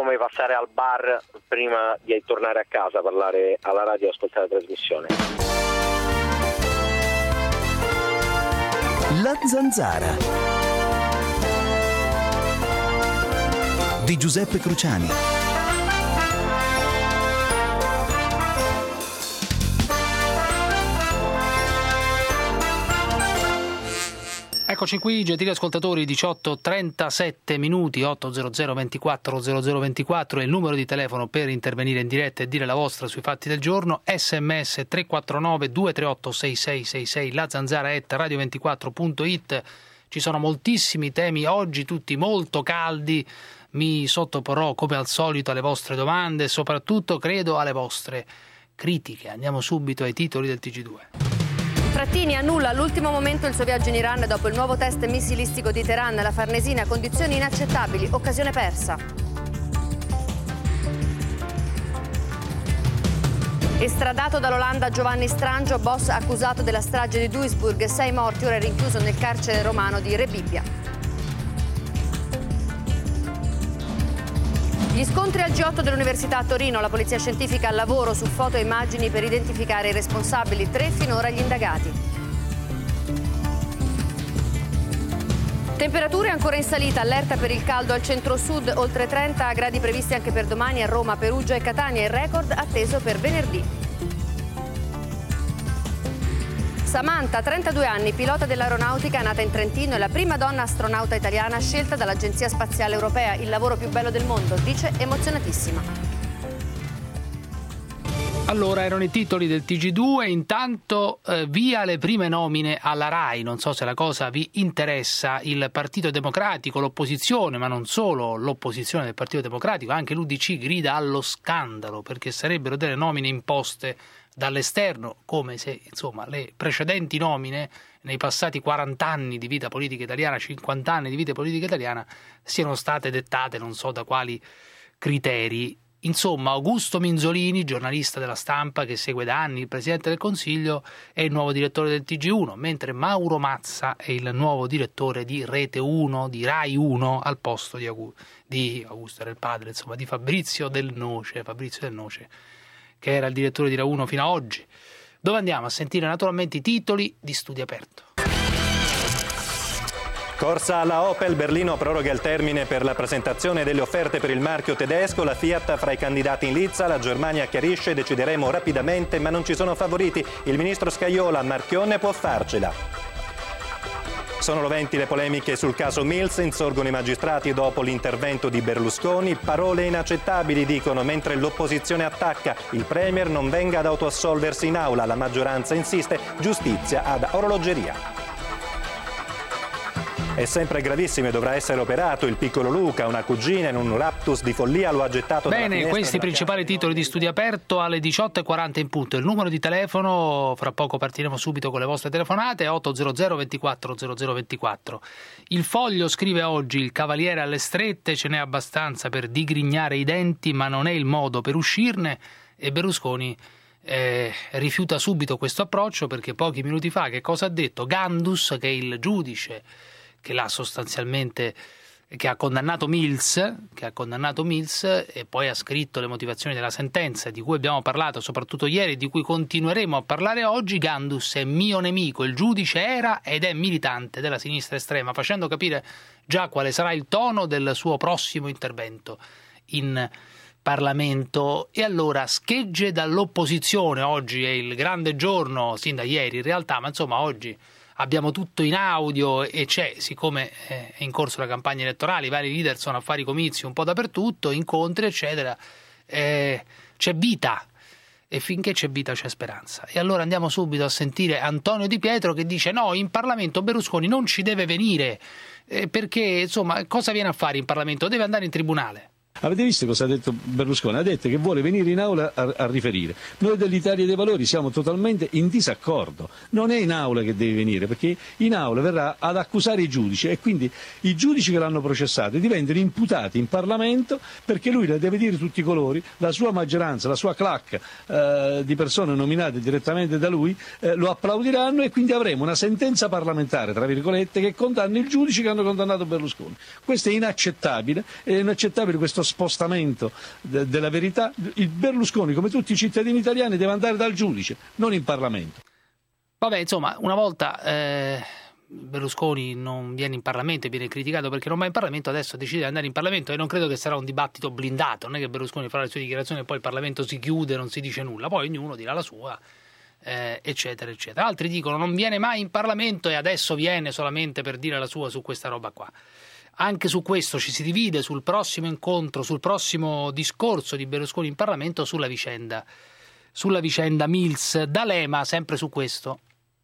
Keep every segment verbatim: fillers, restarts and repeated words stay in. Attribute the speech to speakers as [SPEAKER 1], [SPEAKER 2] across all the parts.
[SPEAKER 1] come passare al bar prima di tornare a casa, parlare alla radio e ascoltare la trasmissione.
[SPEAKER 2] La Zanzara di Giuseppe Cruciani.
[SPEAKER 3] Eccoci qui, gentili ascoltatori, diciotto e trentasette minuti, otto zero zero ventiquattro zero zero ventiquattro è il numero di telefono per intervenire in diretta e dire la vostra sui fatti del giorno. Sms tre quattro nove due tre otto sei sei sei sei, la zanzara at radio ventiquattro punto it. Ci sono moltissimi temi oggi, tutti molto caldi. Mi sottoporrò come al solito alle vostre domande e soprattutto credo alle vostre critiche. Andiamo subito ai titoli del T G due.
[SPEAKER 4] Frattini annulla all'ultimo momento il suo viaggio in Iran dopo il nuovo test missilistico di Teheran. La Farnesina, condizioni inaccettabili, occasione persa. Estradato dall'Olanda Giovanni Strangio, boss accusato della strage di Duisburg, sei morti, ora è rinchiuso nel carcere romano di Rebibbia. Gli scontri al G otto dell'Università a Torino, la polizia scientifica al lavoro su foto e immagini per identificare i responsabili, tre finora gli indagati. Temperature ancora in salita, allerta per il caldo al centro-sud, oltre trenta gradi previsti anche per domani a Roma, Perugia e Catania, il record atteso per venerdì. Samantha, trentadue anni, pilota dell'aeronautica, nata in Trentino, è la prima donna astronauta italiana scelta dall'Agenzia Spaziale Europea. Il lavoro più bello del mondo, dice emozionatissima.
[SPEAKER 3] Allora, erano i titoli del T G due, intanto eh, via le prime nomine alla RAI, non so se la cosa vi interessa. Il Partito Democratico, l'opposizione, ma non solo l'opposizione del Partito Democratico, anche l'U D C grida allo scandalo perché sarebbero delle nomine imposte dall'esterno, come se insomma le precedenti nomine nei passati quaranta anni di vita politica italiana, cinquanta anni di vita politica italiana, siano state dettate non so da quali criteri. Insomma, Augusto Minzolini, giornalista della Stampa che segue da anni il Presidente del Consiglio, è il nuovo direttore del T G uno, mentre Mauro Mazza è il nuovo direttore di Rete uno, di Rai uno, al posto di Augusto, di Augusto era il padre, insomma, di Fabrizio Del Noce, Fabrizio Del Noce, che era il direttore di Rai uno fino a oggi, dove andiamo a sentire naturalmente i titoli di Studio Aperto.
[SPEAKER 5] Corsa alla Opel, Berlino proroga il termine per la presentazione delle offerte per il marchio tedesco, la Fiat fra i candidati in lizza, la Germania chiarisce, decideremo rapidamente ma non ci sono favoriti, il ministro Scajola, Marchionne può farcela. Sono roventi le polemiche sul caso Mills, insorgono i magistrati dopo l'intervento di Berlusconi, parole inaccettabili dicono mentre l'opposizione attacca, il Premier non venga ad autoassolversi in aula, la maggioranza insiste, giustizia ad orologeria. È sempre gravissimo e dovrà essere operato il piccolo Luca, una cugina in un raptus di follia lo ha gettato dalla
[SPEAKER 3] finestra. Bene, questi i principali titoli di Studio Aperto alle diciotto e quaranta in punto. Il numero di telefono, fra poco partiremo subito con le vostre telefonate, otto zero zero ventiquattro zero zero ventiquattro. Il Foglio scrive oggi: il cavaliere alle strette, ce n'è abbastanza per digrignare i denti ma non è il modo per uscirne, e Berlusconi eh, rifiuta subito questo approccio perché pochi minuti fa che cosa ha detto? Gandus, che è il giudice che l'ha sostanzialmente che ha condannato Mills, che ha condannato Mills e poi ha scritto le motivazioni della sentenza di cui abbiamo parlato soprattutto ieri e di cui continueremo a parlare oggi. Gandus è mio nemico, il giudice era ed è militante della sinistra estrema, facendo capire già quale sarà il tono del suo prossimo intervento in Parlamento. E allora schegge dall'opposizione, oggi è il grande giorno, sin da ieri in realtà, ma insomma oggi abbiamo tutto in audio e c'è, siccome è in corso la campagna elettorale, i vari leader sono a fare i comizi un po' dappertutto, incontri eccetera, eh, c'è vita e finché c'è vita c'è speranza. E allora andiamo subito a sentire Antonio Di Pietro che dice no, in Parlamento Berlusconi non ci deve venire eh, perché insomma cosa viene a fare in Parlamento? Deve andare in tribunale.
[SPEAKER 6] Avete visto cosa ha detto Berlusconi? Ha detto che vuole venire in aula a, a riferire. Noi dell'Italia dei Valori siamo totalmente in disaccordo. Non è in aula che deve venire, perché in aula verrà ad accusare i giudici e quindi i giudici che l'hanno processato diventano imputati in Parlamento perché lui le deve dire tutti i colori, la sua maggioranza, la sua clac eh, di persone nominate direttamente da lui eh, lo applaudiranno e quindi avremo una sentenza parlamentare, tra virgolette, che condanna i giudici che hanno condannato Berlusconi. Questo è inaccettabile, è inaccettabile questo spostamento de- della verità, il Berlusconi, come tutti i cittadini italiani, deve andare dal giudice, non in Parlamento.
[SPEAKER 3] Vabbè, insomma, una volta eh, Berlusconi non viene in Parlamento e viene criticato perché non va in Parlamento, adesso decide di andare in Parlamento e non credo che sarà un dibattito blindato, non è che Berlusconi farà le sue dichiarazioni e poi il Parlamento si chiude, non si dice nulla, poi ognuno dirà la sua, eh, eccetera, eccetera. Altri dicono non viene mai in Parlamento e adesso viene solamente per dire la sua su questa roba qua. Anche su questo ci si divide sul prossimo incontro, sul prossimo discorso di Berlusconi in Parlamento sulla vicenda, sulla vicenda Mills. D'Alema, sempre su questo.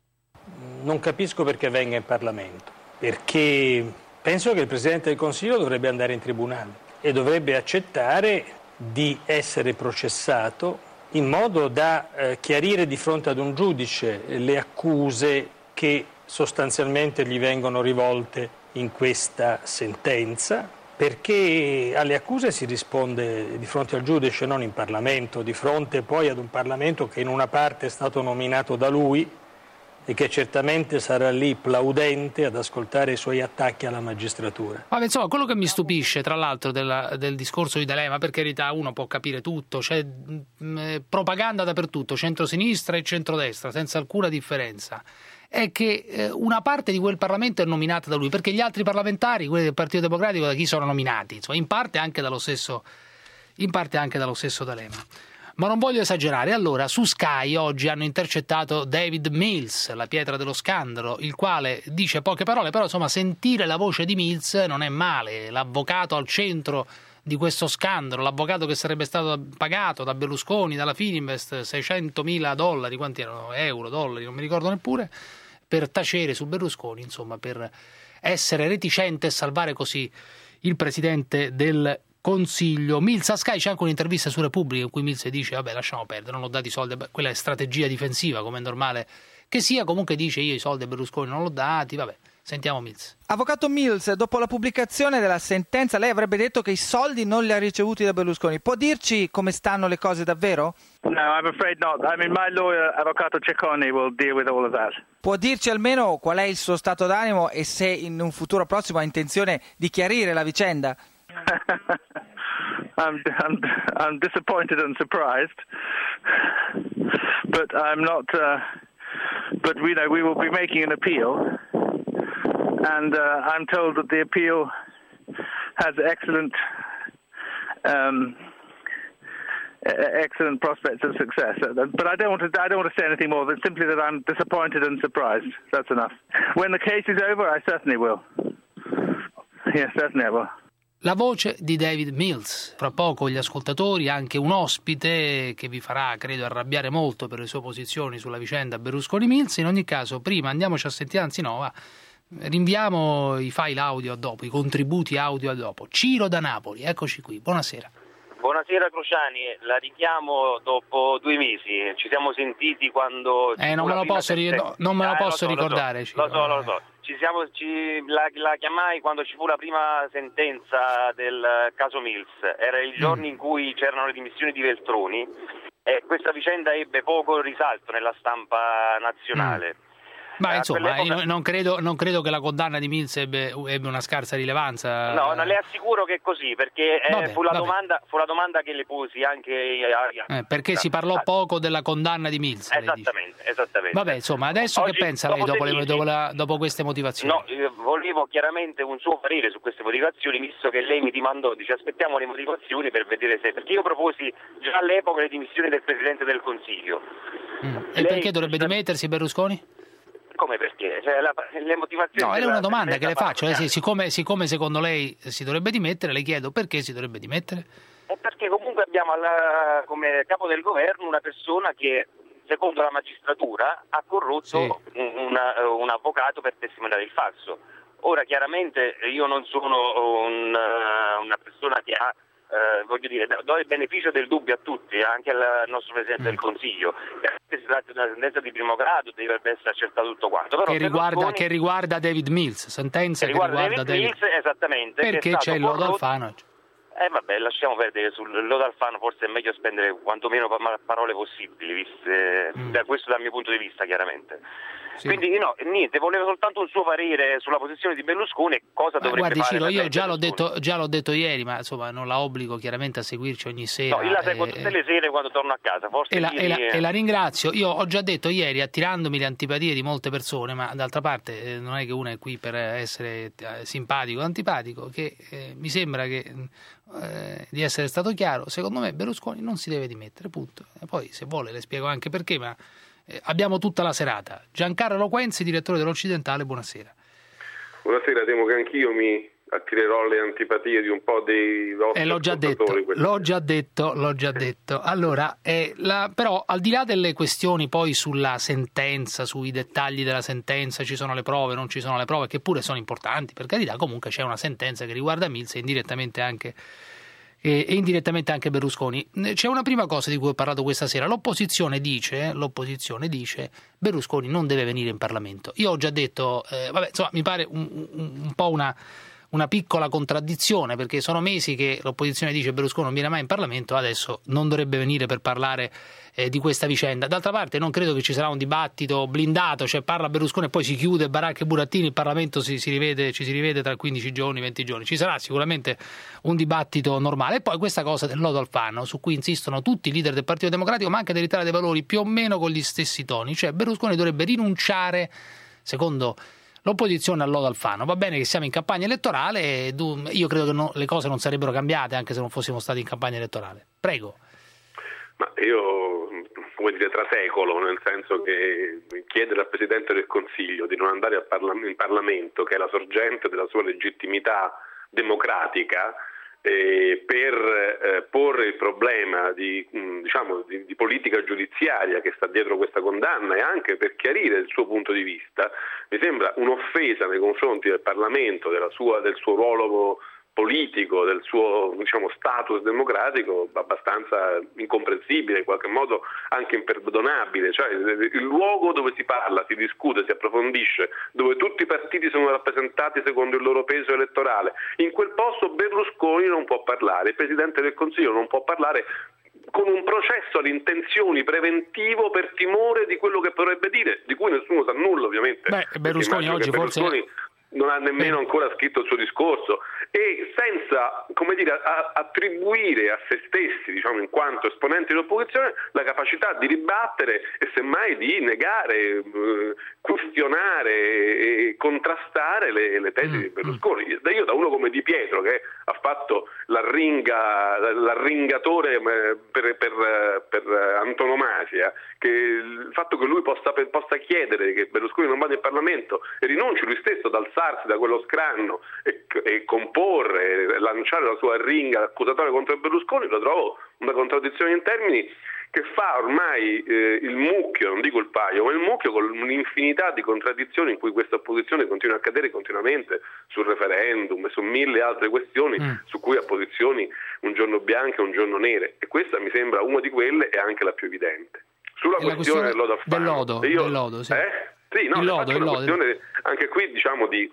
[SPEAKER 7] Non capisco perché venga in Parlamento, perché penso che il Presidente del Consiglio dovrebbe andare in tribunale e dovrebbe accettare di essere processato in modo da eh, chiarire di fronte ad un giudice le accuse che sostanzialmente gli vengono rivolte in questa sentenza, perché alle accuse si risponde di fronte al giudice, non in Parlamento, di fronte poi ad un Parlamento che in una parte è stato nominato da lui e che certamente sarà lì plaudente ad ascoltare i suoi attacchi alla magistratura.
[SPEAKER 3] Vabbè, insomma, quello che mi stupisce, tra l'altro, della, del discorso di D'Alema, per carità, uno può capire tutto, c'è mh, propaganda dappertutto, centrosinistra e centrodestra, senza alcuna differenza, è che eh, una parte di quel Parlamento è nominata da lui, perché gli altri parlamentari, quelli del Partito Democratico, da chi sono nominati? Insomma, in parte anche dallo stesso, in parte anche dallo stesso D'Alema. Ma non voglio esagerare. Allora, su Sky oggi hanno intercettato David Mills, la pietra dello scandalo, il quale dice poche parole, però insomma sentire la voce di Mills non è male, l'avvocato al centro di questo scandalo, l'avvocato che sarebbe stato pagato da Berlusconi, dalla Fininvest, seicentomila dollari, quanti erano? Euro, dollari, non mi ricordo neppure, per tacere su Berlusconi, insomma, per essere reticente e salvare così il Presidente del Consiglio. Mills a Sky, c'è anche un'intervista su Repubblica in cui Mills dice vabbè, lasciamo perdere, non ho dato i soldi, quella è strategia difensiva, come è normale che sia, comunque dice io i soldi a Berlusconi non l'ho dati, vabbè. Sentiamo Mills.
[SPEAKER 8] Avvocato Mills, dopo la pubblicazione della sentenza lei avrebbe detto che i soldi non li ha ricevuti da Berlusconi. Può dirci come stanno le cose davvero?
[SPEAKER 9] No, I'm afraid not. I mean, my lawyer, Avvocato Cecconi, will deal with all of that.
[SPEAKER 8] Può dirci almeno qual è il suo stato d'animo e se in un futuro prossimo ha intenzione di chiarire la vicenda?
[SPEAKER 9] I'm, I'm, I'm disappointed and surprised, but I'm not. Uh, but we know we will be making an appeal. And uh, I'm told that the appeal has excellent, um, excellent prospects of success. But I don't want to. I don't want to say anything more than simply that I'm disappointed and surprised. That's enough. When the case is over, I certainly will. Yes, certainly I will.
[SPEAKER 3] La voce di David Mills. Fra poco gli ascoltatori, anche un ospite che vi farà, credo, arrabbiare molto per le sue posizioni sulla vicenda Berlusconi-Mills. In ogni caso, prima andiamoci a sentire, anzi no, va. Rinviamo i file audio a dopo, i contributi audio a dopo. Ciro da Napoli, eccoci qui, buonasera.
[SPEAKER 10] Buonasera Cruciani, la richiamo dopo due mesi, ci siamo sentiti quando...
[SPEAKER 3] Eh, non me lo posso, ri- no, non me lo
[SPEAKER 10] eh,
[SPEAKER 3] posso
[SPEAKER 10] lo so,
[SPEAKER 3] ricordare.
[SPEAKER 10] Lo
[SPEAKER 3] Ciro.
[SPEAKER 10] so, lo so, lo so. Ci siamo, ci, la, la chiamai quando ci fu la prima sentenza del caso Mills, era il giorno mm. in cui c'erano le dimissioni di Veltroni e questa vicenda ebbe poco risalto nella stampa nazionale. Mm.
[SPEAKER 3] Ma insomma, io non credo, non credo che la condanna di Mills ebbe, ebbe una scarsa rilevanza.
[SPEAKER 10] No, no, le assicuro che è così, perché eh,
[SPEAKER 3] vabbè,
[SPEAKER 10] fu, la
[SPEAKER 3] vabbè.
[SPEAKER 10] domanda, fu la domanda che le posi anche a,
[SPEAKER 3] eh, perché si parlò poco della condanna di Mills.
[SPEAKER 10] Esattamente, esattamente.
[SPEAKER 3] Vabbè, insomma, adesso
[SPEAKER 10] Oggi,
[SPEAKER 3] che pensa lei dopo, le, dopo, la, dopo queste motivazioni?
[SPEAKER 10] No, eh, volevo chiaramente un suo parere su queste motivazioni, visto che lei mi dimandò, dice aspettiamo le motivazioni per vedere se, perché io proposi già all'epoca le dimissioni del Presidente del Consiglio.
[SPEAKER 3] Mm. E lei, perché dovrebbe dimettersi Berlusconi?
[SPEAKER 10] Come perché? Cioè, la, le motivazioni...
[SPEAKER 3] No, è una domanda che le faccio, eh,
[SPEAKER 10] sì,
[SPEAKER 3] siccome, siccome secondo lei si dovrebbe dimettere, le chiedo perché si dovrebbe dimettere?
[SPEAKER 10] È perché comunque abbiamo alla, come capo del governo una persona che, secondo la magistratura, ha corrotto sì. un, una, un avvocato per testimoniare il falso. Ora, chiaramente, io non sono un, una persona che ha... Eh, voglio dire, do il beneficio del dubbio a tutti, anche al nostro Presidente mm. del Consiglio. Se si tratta di una sentenza di primo grado dovrebbe essere accertato tutto quanto. Però
[SPEAKER 3] che, riguarda, che riguarda David Mills, sentenza che riguarda, che riguarda David,
[SPEAKER 10] David Mills, esattamente.
[SPEAKER 3] Perché c'è il lodo Alfano.
[SPEAKER 10] Eh vabbè, lasciamo perdere, sul lodo Alfano forse è meglio spendere quantomeno parole possibili, viste, mm. da questo dal mio punto di vista chiaramente.
[SPEAKER 3] sì.
[SPEAKER 10] Quindi no, niente, voleva soltanto un suo parere sulla posizione di Berlusconi e cosa
[SPEAKER 3] Ma
[SPEAKER 10] dovrebbe
[SPEAKER 3] guardi,
[SPEAKER 10] fare.
[SPEAKER 3] Ciro, io già l'ho,
[SPEAKER 10] Berlusconi.
[SPEAKER 3] detto, già l'ho detto ieri, ma insomma non la obbligo chiaramente a seguirci ogni sera.
[SPEAKER 10] No, io la seguo
[SPEAKER 3] eh,
[SPEAKER 10] tutte le sere quando torno a casa, forse
[SPEAKER 3] E la,
[SPEAKER 10] ieri
[SPEAKER 3] e, la,
[SPEAKER 10] è-
[SPEAKER 3] e la ringrazio. Io ho già detto ieri, attirandomi le antipatie di molte persone, ma d'altra parte eh, non è che uno è qui per essere eh, simpatico o antipatico, che eh, mi sembra che eh, di essere stato chiaro. Secondo me Berlusconi non si deve dimettere, punto. E poi se vuole le spiego anche perché, ma eh, abbiamo tutta la serata. Giancarlo Quenzi, direttore dell'Occidentale, buonasera.
[SPEAKER 11] Buonasera, temo che anch'io mi attirerò le antipatie di un po' dei vostri
[SPEAKER 3] Eh, l'ho già detto,
[SPEAKER 11] ascoltatori.
[SPEAKER 3] l'ho già detto, l'ho già detto. Allora, eh, la, però al di là delle questioni poi sulla sentenza, sui dettagli della sentenza, ci sono le prove, non ci sono le prove, che pure sono importanti, per carità, comunque c'è una sentenza che riguarda Mills e indirettamente anche e, e indirettamente anche Berlusconi. C'è una prima cosa di cui ho parlato questa sera. L'opposizione dice, l'opposizione dice Berlusconi non deve venire in Parlamento. Io ho già detto, eh, vabbè, insomma, mi pare un, un, un po' una una piccola contraddizione, perché sono mesi che l'opposizione dice Berlusconi non viene mai in Parlamento, adesso non dovrebbe venire per parlare eh, di questa vicenda. D'altra parte non credo che ci sarà un dibattito blindato, cioè parla Berlusconi e poi si chiude Baracca e Burattini, il Parlamento si, si rivede, ci si rivede tra quindici giorni, venti giorni. Ci sarà sicuramente un dibattito normale. E poi questa cosa del lodo Alfano, su cui insistono tutti i leader del Partito Democratico, ma anche dell'Italia dei Valori, più o meno con gli stessi toni, cioè Berlusconi dovrebbe rinunciare, secondo l'opposizione, al lodo Alfano. Va bene che siamo in campagna elettorale, io credo che no, le cose non sarebbero cambiate anche se non fossimo stati in campagna elettorale. Prego.
[SPEAKER 11] Ma io, come dire, trasecolo, nel senso che chiedere al Presidente del Consiglio di non andare al parla- in Parlamento, che è la sorgente della sua legittimità democratica, eh, per eh, porre il problema di, mh, diciamo, di, di politica giudiziaria che sta dietro questa condanna e anche per chiarire il suo punto di vista, mi sembra un'offesa nei confronti del Parlamento, della sua, del suo ruolo politico, del suo, diciamo, status democratico abbastanza incomprensibile, in qualche modo anche imperdonabile. Cioè il luogo dove si parla, si discute, si approfondisce, dove tutti i partiti sono rappresentati secondo il loro peso elettorale, in quel posto Berlusconi non può parlare, il Presidente del Consiglio non può parlare, con un processo ad intenzioni preventivo per timore di quello che potrebbe dire, di cui nessuno sa nulla ovviamente.
[SPEAKER 3] Beh, Berlusconi oggi
[SPEAKER 11] Berlusconi
[SPEAKER 3] forse
[SPEAKER 11] non ha nemmeno ancora scritto il suo discorso, e senza, come dire, a, attribuire a se stessi, diciamo, in quanto esponenti dell'opposizione, la capacità di ribattere e semmai di negare, eh, questionare e contrastare le, le tesi mm. di Berlusconi. Io, da uno come Di Pietro, che ha fatto l'arringa, l'arringatore per, per, per antonomasia, che il fatto che lui possa, possa chiedere che Berlusconi non vada in Parlamento e rinunci lui stesso ad alzarsi da quello scranno e, e comporre, lanciare la sua arringa accusatoria contro Berlusconi, lo trovo una contraddizione in termini che fa ormai eh, il mucchio, non dico il paio, ma il mucchio con un'infinità di contraddizioni in cui questa opposizione continua a cadere continuamente sul referendum e su mille altre questioni mm. su cui ha posizioni un giorno bianche e un giorno nere, e questa mi sembra una di quelle e anche la più evidente. Sulla questione, questione del lodo Alfano,
[SPEAKER 3] del lodo,
[SPEAKER 11] io,
[SPEAKER 3] del lodo sì.
[SPEAKER 11] Eh? Sì, no,
[SPEAKER 3] il lodo, il
[SPEAKER 11] una
[SPEAKER 3] lodo.
[SPEAKER 11] questione anche qui, diciamo, di,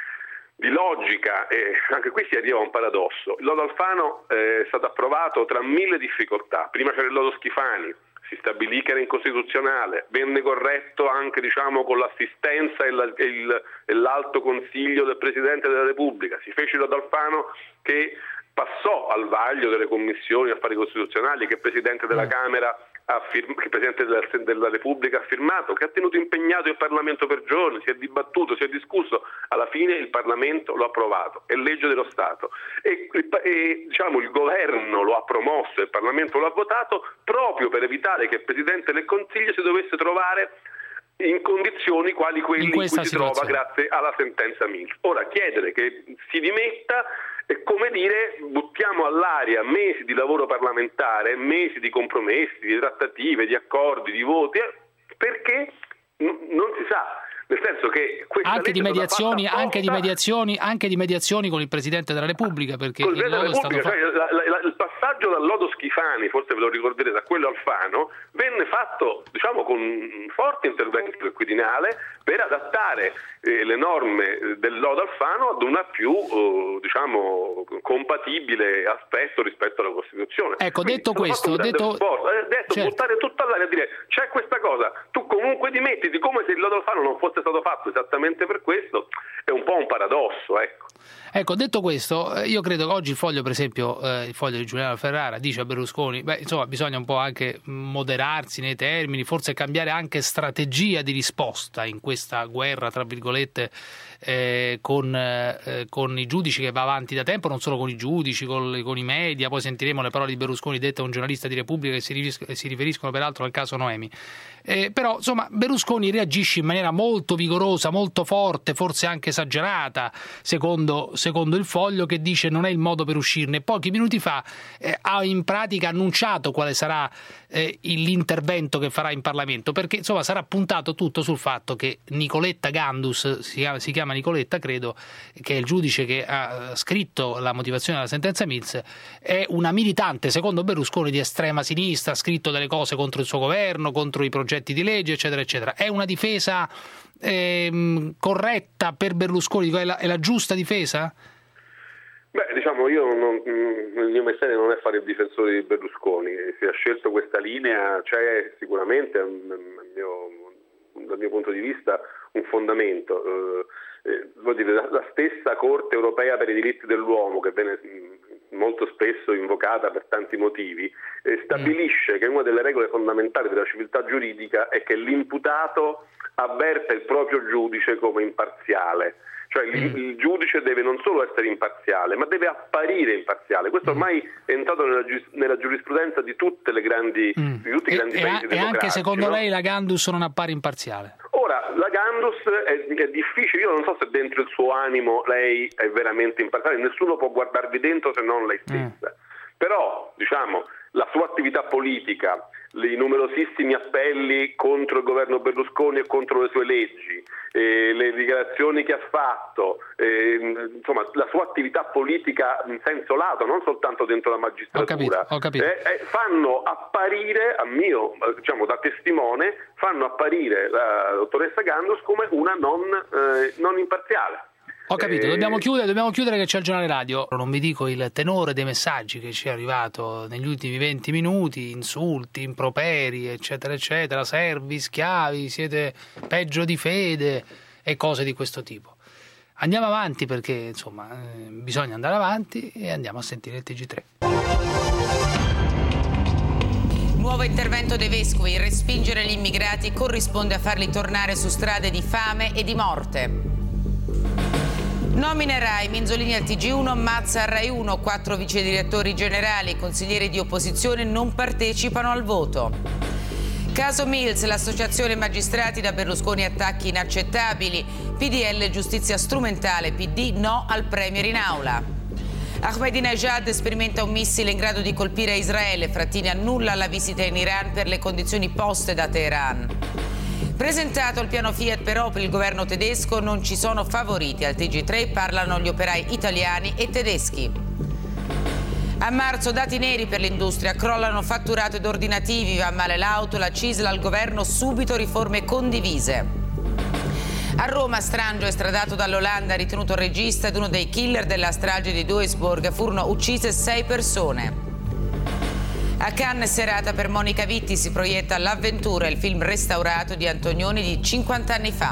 [SPEAKER 11] di logica, e anche qui si arriva a un paradosso. Il lodo Alfano eh, è stato approvato tra mille difficoltà. Prima c'era il lodo Schifani, si stabilì che era incostituzionale, venne corretto anche, diciamo, con l'assistenza e, la, e, il, e l'alto consiglio del Presidente della Repubblica. Si fece il lodo Alfano che passò al vaglio delle commissioni affari costituzionali, che il Presidente della Camera ha firm- che il Presidente della, della Repubblica ha firmato, che ha tenuto impegnato il Parlamento per giorni, si è dibattuto, si è discusso, alla fine il Parlamento lo ha approvato, è legge dello Stato, e, e diciamo, il governo lo ha promosso, il Parlamento lo ha votato, proprio per evitare che il Presidente del Consiglio si dovesse trovare in condizioni quali quelli in, in cui si situazione. trova grazie alla sentenza Mills. Ora, chiedere che si dimetta è come dire buttiamo all'aria mesi di lavoro parlamentare, mesi di compromessi, di trattative, di accordi, di voti, perché n- non si sa. Nel senso che questa
[SPEAKER 3] anche di mediazioni,
[SPEAKER 11] apposta,
[SPEAKER 3] anche di mediazioni, anche di mediazioni con il Presidente della Repubblica, perché il lodo è stato fatto.
[SPEAKER 11] Cioè, la, la, il passaggio dal lodo Schifani, forse ve lo ricorderete, a quello Alfano, venne fatto, diciamo, con un forte intervento del Quirinale per adattare eh, le norme del lodo Alfano ad una più, eh, diciamo, compatibile aspetto rispetto alla Costituzione.
[SPEAKER 3] Ecco,
[SPEAKER 11] Quindi,
[SPEAKER 3] detto questo, detto,
[SPEAKER 11] sport, eh, detto
[SPEAKER 3] certo.
[SPEAKER 11] buttare tutta parlare a dire c'è questa cosa, tu comunque dimettiti, come se il lodo Alfano non fosse stato fatto esattamente per questo, è un po' un paradosso, ecco.
[SPEAKER 3] Ecco, detto questo, io credo che oggi il Foglio, per esempio, eh, il Foglio di Giuliano Ferrara dice a Berlusconi, beh, insomma, bisogna un po' anche moderarsi nei termini, forse cambiare anche strategia di risposta in questa guerra, tra virgolette, eh, con, eh, con i giudici che va avanti da tempo, non solo con i giudici, con, con i media, poi sentiremo le parole di Berlusconi dette a un giornalista di Repubblica che si, riferis- si riferiscono peraltro al caso Noemi. Eh, però, insomma, Berlusconi reagisce in maniera molto vigorosa, molto forte, forse anche esagerata, secondo secondo il Foglio, che dice non è il modo per uscirne. Pochi minuti fa eh, ha in pratica annunciato quale sarà eh, l'intervento che farà in Parlamento, perché insomma sarà puntato tutto sul fatto che Nicoletta Gandus, si chiama, si chiama Nicoletta credo, che è il giudice che ha scritto la motivazione della sentenza Mills, è una militante secondo Berlusconi di estrema sinistra, ha scritto delle cose contro il suo governo, contro i progetti di legge eccetera eccetera. È una difesa ehm, corretta per Berlusconi? È la, è la giusta difesa?
[SPEAKER 11] Beh, diciamo, io non, il mio mestiere non è fare il difensore di Berlusconi. Si è scelto questa linea, c'è sicuramente mio, dal mio punto di vista un fondamento. Eh, vuol dire, la, la stessa Corte europea per i diritti dell'uomo, che viene molto spesso invocata per tanti motivi, eh, stabilisce mm. che una delle regole fondamentali della civiltà giuridica è che l'imputato avverta il proprio giudice come imparziale. Cioè il, il giudice deve non solo essere imparziale, ma deve apparire imparziale. Questo ormai è entrato nella, nella giurisprudenza di tutte le grandi, mm. di tutti i grandi
[SPEAKER 3] e,
[SPEAKER 11] paesi
[SPEAKER 3] e
[SPEAKER 11] democratici.
[SPEAKER 3] E anche secondo
[SPEAKER 11] no?
[SPEAKER 3] lei la Gandus non appare imparziale?
[SPEAKER 11] Ora, la Gandus è, è difficile, io non so se dentro il suo animo lei è veramente imparziale, nessuno può guardarvi dentro se non lei stessa. Mm. Però, diciamo, la sua attività politica, i numerosissimi appelli contro il governo Berlusconi e contro le sue leggi, eh, le dichiarazioni che ha fatto, eh, insomma la sua attività politica in senso lato, non soltanto dentro la magistratura,
[SPEAKER 3] ho capito, ho capito.
[SPEAKER 11] Eh, eh, fanno apparire, a mio, diciamo da testimone, fanno apparire la dottoressa Gandus come una non, eh, non imparziale.
[SPEAKER 3] Ho capito, dobbiamo chiudere, dobbiamo chiudere che c'è il giornale radio. Non vi dico il tenore dei messaggi che ci è arrivato negli ultimi venti minuti, insulti, improperi, eccetera, eccetera, servi, schiavi, siete peggio di fede e cose di questo tipo. Andiamo avanti perché, insomma, eh, bisogna andare avanti e andiamo a sentire il T G tre.
[SPEAKER 12] Nuovo intervento dei vescovi, respingere gli immigrati corrisponde a farli tornare su strade di fame e di morte. Nomine Rai, Minzolini al T G uno, Mazza al Rai uno, quattro vice direttori generali e consiglieri di opposizione non partecipano al voto. Caso Mills, l'associazione magistrati da Berlusconi attacchi inaccettabili, P D L giustizia strumentale, P D no al premier in aula. Ahmadinejad sperimenta un missile in grado di colpire Israele, Frattini annulla la visita in Iran per le condizioni poste da Teheran. Presentato il piano Fiat però per il governo tedesco, non ci sono favoriti. Al T G tre parlano gli operai italiani e tedeschi. A marzo dati neri per l'industria, crollano fatturato ed ordinativi, va male l'auto, la Cisla al governo, subito riforme condivise. A Roma Strangio, estradato dall'Olanda, ritenuto regista ed uno dei killer della strage di Duisburg, furono uccise sei persone. A Cannes serata per Monica Vitti, si proietta L'avventura, il film restaurato di Antonioni di cinquanta anni fa.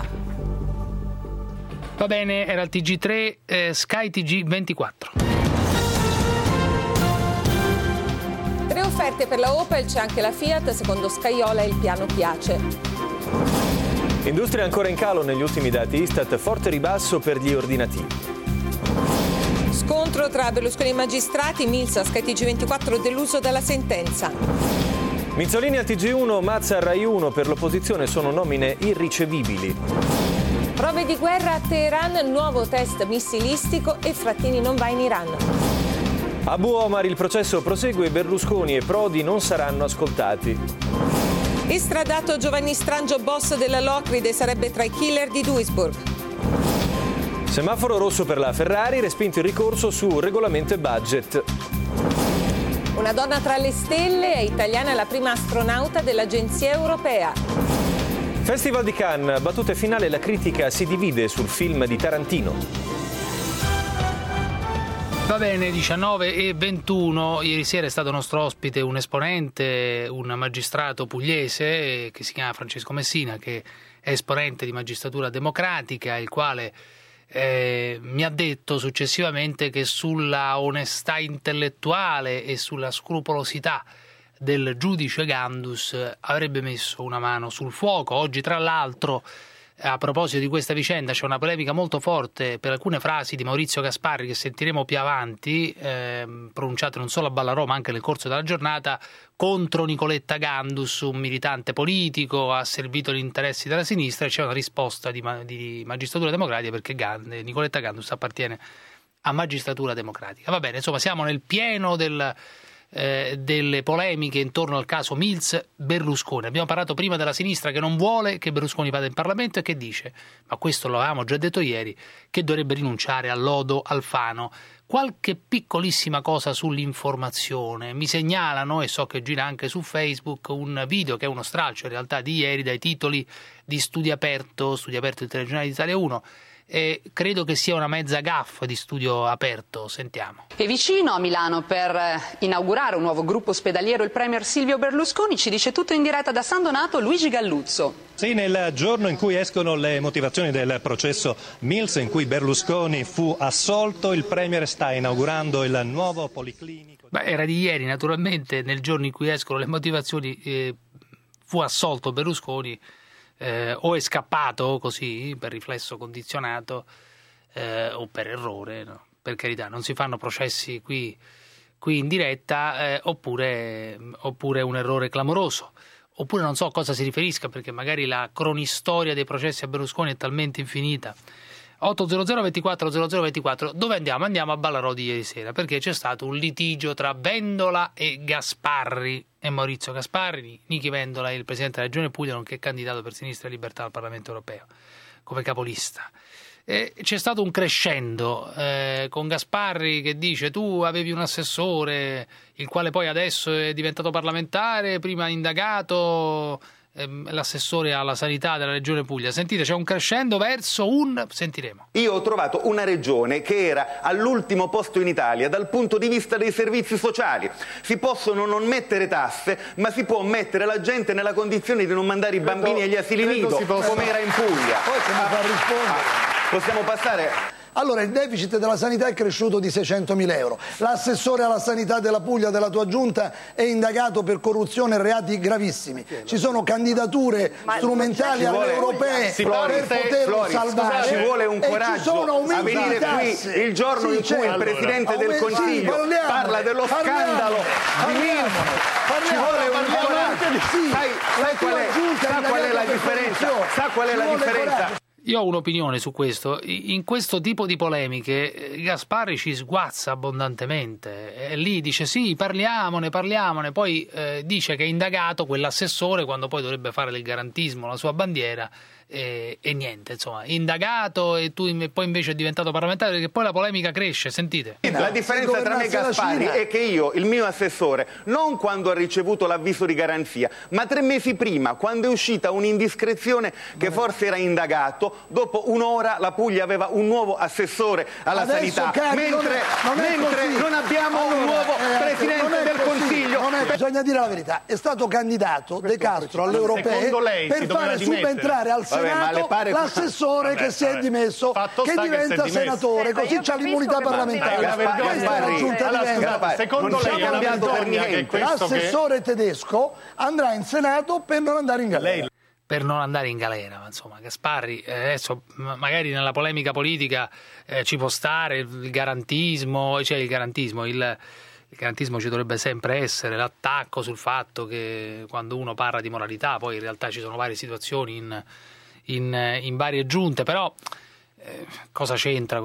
[SPEAKER 3] Va bene, era il T G tre, eh, Sky T G ventiquattro.
[SPEAKER 13] Tre offerte per la Opel, c'è anche la Fiat, secondo Scaiola il piano piace.
[SPEAKER 14] Industria ancora in calo negli ultimi dati Istat, forte ribasso per gli ordinativi.
[SPEAKER 13] Scontro tra Berlusconi e magistrati, Mills a Sky T G ventiquattro deluso dalla sentenza.
[SPEAKER 14] Minzolini al T G uno, Mazza al Rai uno, per l'opposizione sono nomine irricevibili.
[SPEAKER 13] Prove di guerra a Teheran, nuovo test missilistico e Frattini non va in Iran.
[SPEAKER 14] Abu Omar, il processo prosegue, Berlusconi e Prodi non saranno ascoltati.
[SPEAKER 13] Estradato Giovanni Strangio, boss della Locride, sarebbe tra i killer di Duisburg.
[SPEAKER 14] Semaforo rosso per la Ferrari, respinto il ricorso su regolamento e budget.
[SPEAKER 13] Una donna tra le stelle, è italiana la prima astronauta dell'Agenzia Europea.
[SPEAKER 14] Festival di Cannes, battute finale, la critica si divide sul film di Tarantino.
[SPEAKER 3] Va bene, diciannove e ventuno. Ieri sera è stato nostro ospite un esponente, un magistrato pugliese che si chiama Francesco Messina, che è esponente di Magistratura Democratica, il quale eh, mi ha detto successivamente che sulla onestà intellettuale e sulla scrupolosità del giudice Gandus avrebbe messo una mano sul fuoco. Oggi, tra l'altro, a proposito di questa vicenda, c'è una polemica molto forte per alcune frasi di Maurizio Gasparri che sentiremo più avanti, eh, pronunciate non solo a Ballarò ma anche nel corso della giornata, contro Nicoletta Gandus, un militante politico, ha servito gli interessi della sinistra, e c'è una risposta di, di Magistratura Democratica perché Gand- Nicoletta Gandus appartiene a Magistratura Democratica. Va bene, insomma, siamo nel pieno del... Eh, delle polemiche intorno al caso Mills-Berlusconi. Abbiamo parlato prima della sinistra che non vuole che Berlusconi vada in Parlamento e che dice, ma questo lo avevamo già detto ieri, che dovrebbe rinunciare al lodo Alfano. Qualche piccolissima cosa sull'informazione. Mi segnalano, e so che gira anche su Facebook, un video che è uno stralcio in realtà di ieri dai titoli di Studio Aperto, Studio Aperto del Telegiornale d'Italia uno. E credo che sia una mezza gaffa di Studio Aperto. Sentiamo.
[SPEAKER 15] E vicino a Milano per inaugurare un nuovo gruppo ospedaliero il premier Silvio Berlusconi, ci dice tutto in diretta da San Donato Luigi Galluzzo.
[SPEAKER 5] Sì, nel giorno in cui escono le motivazioni del processo Mills, in cui Berlusconi fu assolto, il premier sta inaugurando il nuovo policlinico.
[SPEAKER 3] Beh, era di ieri, naturalmente, nel giorno in cui escono le motivazioni eh, fu assolto Berlusconi. Eh, o è scappato così per riflesso condizionato eh, o per errore, no? Per carità, non si fanno processi qui, qui in diretta, eh, oppure, oppure un errore clamoroso, oppure non so a cosa si riferisca, perché magari la cronistoria dei processi a Berlusconi è talmente infinita. otto zero zero ventiquattro zero zero ventiquattro. Dove andiamo? Andiamo a Ballarò di ieri sera, perché c'è stato un litigio tra Vendola e Gasparri e Maurizio Gasparri. Nichi Vendola è il presidente della Regione Puglia, nonché candidato per Sinistra e Libertà al Parlamento Europeo come capolista. E c'è stato un crescendo eh, con Gasparri che dice: tu avevi un assessore il quale poi adesso è diventato parlamentare, prima indagato, l'assessore alla sanità della regione Puglia. Sentite, c'è un crescendo verso un... sentiremo.
[SPEAKER 16] Io ho trovato una regione che era all'ultimo posto in Italia dal punto di vista dei servizi sociali. Si possono non mettere tasse, ma si può mettere la gente nella condizione di non mandare i bambini agli asili nido, possa... come era in Puglia.
[SPEAKER 17] Poi se mi fa rispondere...
[SPEAKER 16] Ah, possiamo passare...
[SPEAKER 17] Allora, il deficit della sanità è cresciuto di seicentomila euro. L'assessore alla sanità della Puglia, della tua giunta, è indagato per corruzione e reati gravissimi. Ci sono candidature Ma strumentali alle europee
[SPEAKER 16] si
[SPEAKER 17] per poterlo salvare.
[SPEAKER 16] Ci vuole un coraggio a venire qui il giorno sì, in cui il allora. Presidente allora. del Consiglio sì, parliamo, parla dello parliamo, scandalo parliamo, di Mills. Ci vuole un coraggio. Sì, sai, sai qual è, sa qual è la differenza? Sa qual è la differenza?
[SPEAKER 3] Io ho un'opinione su questo. In questo tipo di polemiche Gasparri ci sguazza abbondantemente e lì dice sì, parliamone, parliamone, poi eh, dice che è indagato quell'assessore quando poi dovrebbe fare del garantismo la sua bandiera e, e niente, insomma, indagato e tu poi invece è diventato parlamentare, perché poi la polemica cresce, sentite.
[SPEAKER 16] La differenza tra me e Gasparri è che io, il mio assessore, non quando ha ricevuto l'avviso di garanzia, ma tre mesi prima, quando è uscita un'indiscrezione che forse era indagato, dopo un'ora la Puglia aveva un nuovo assessore alla
[SPEAKER 17] Adesso,
[SPEAKER 16] sanità,
[SPEAKER 17] cari,
[SPEAKER 16] mentre, non, è, non, mentre non abbiamo allora, un nuovo eh, Presidente del così. Consiglio.
[SPEAKER 17] Non è, bisogna dire la verità, è stato candidato De Castro alle europee per fare subentrare al Senato Vabbè, l'assessore Vabbè, che si è dimesso, che diventa che senatore, così c'ha l'immunità parlamentare.
[SPEAKER 16] Secondo lei è cambiato per niente.
[SPEAKER 17] L'assessore tedesco andrà in Senato per non andare in galera.
[SPEAKER 3] Per non andare in galera, ma insomma Gasparri eh, adesso magari nella polemica politica eh, ci può stare il garantismo, cioè il garantismo, il, il garantismo ci dovrebbe sempre essere, l'attacco sul fatto che quando uno parla di moralità, poi in realtà ci sono varie situazioni in, in, in varie giunte, però eh, cosa c'entra?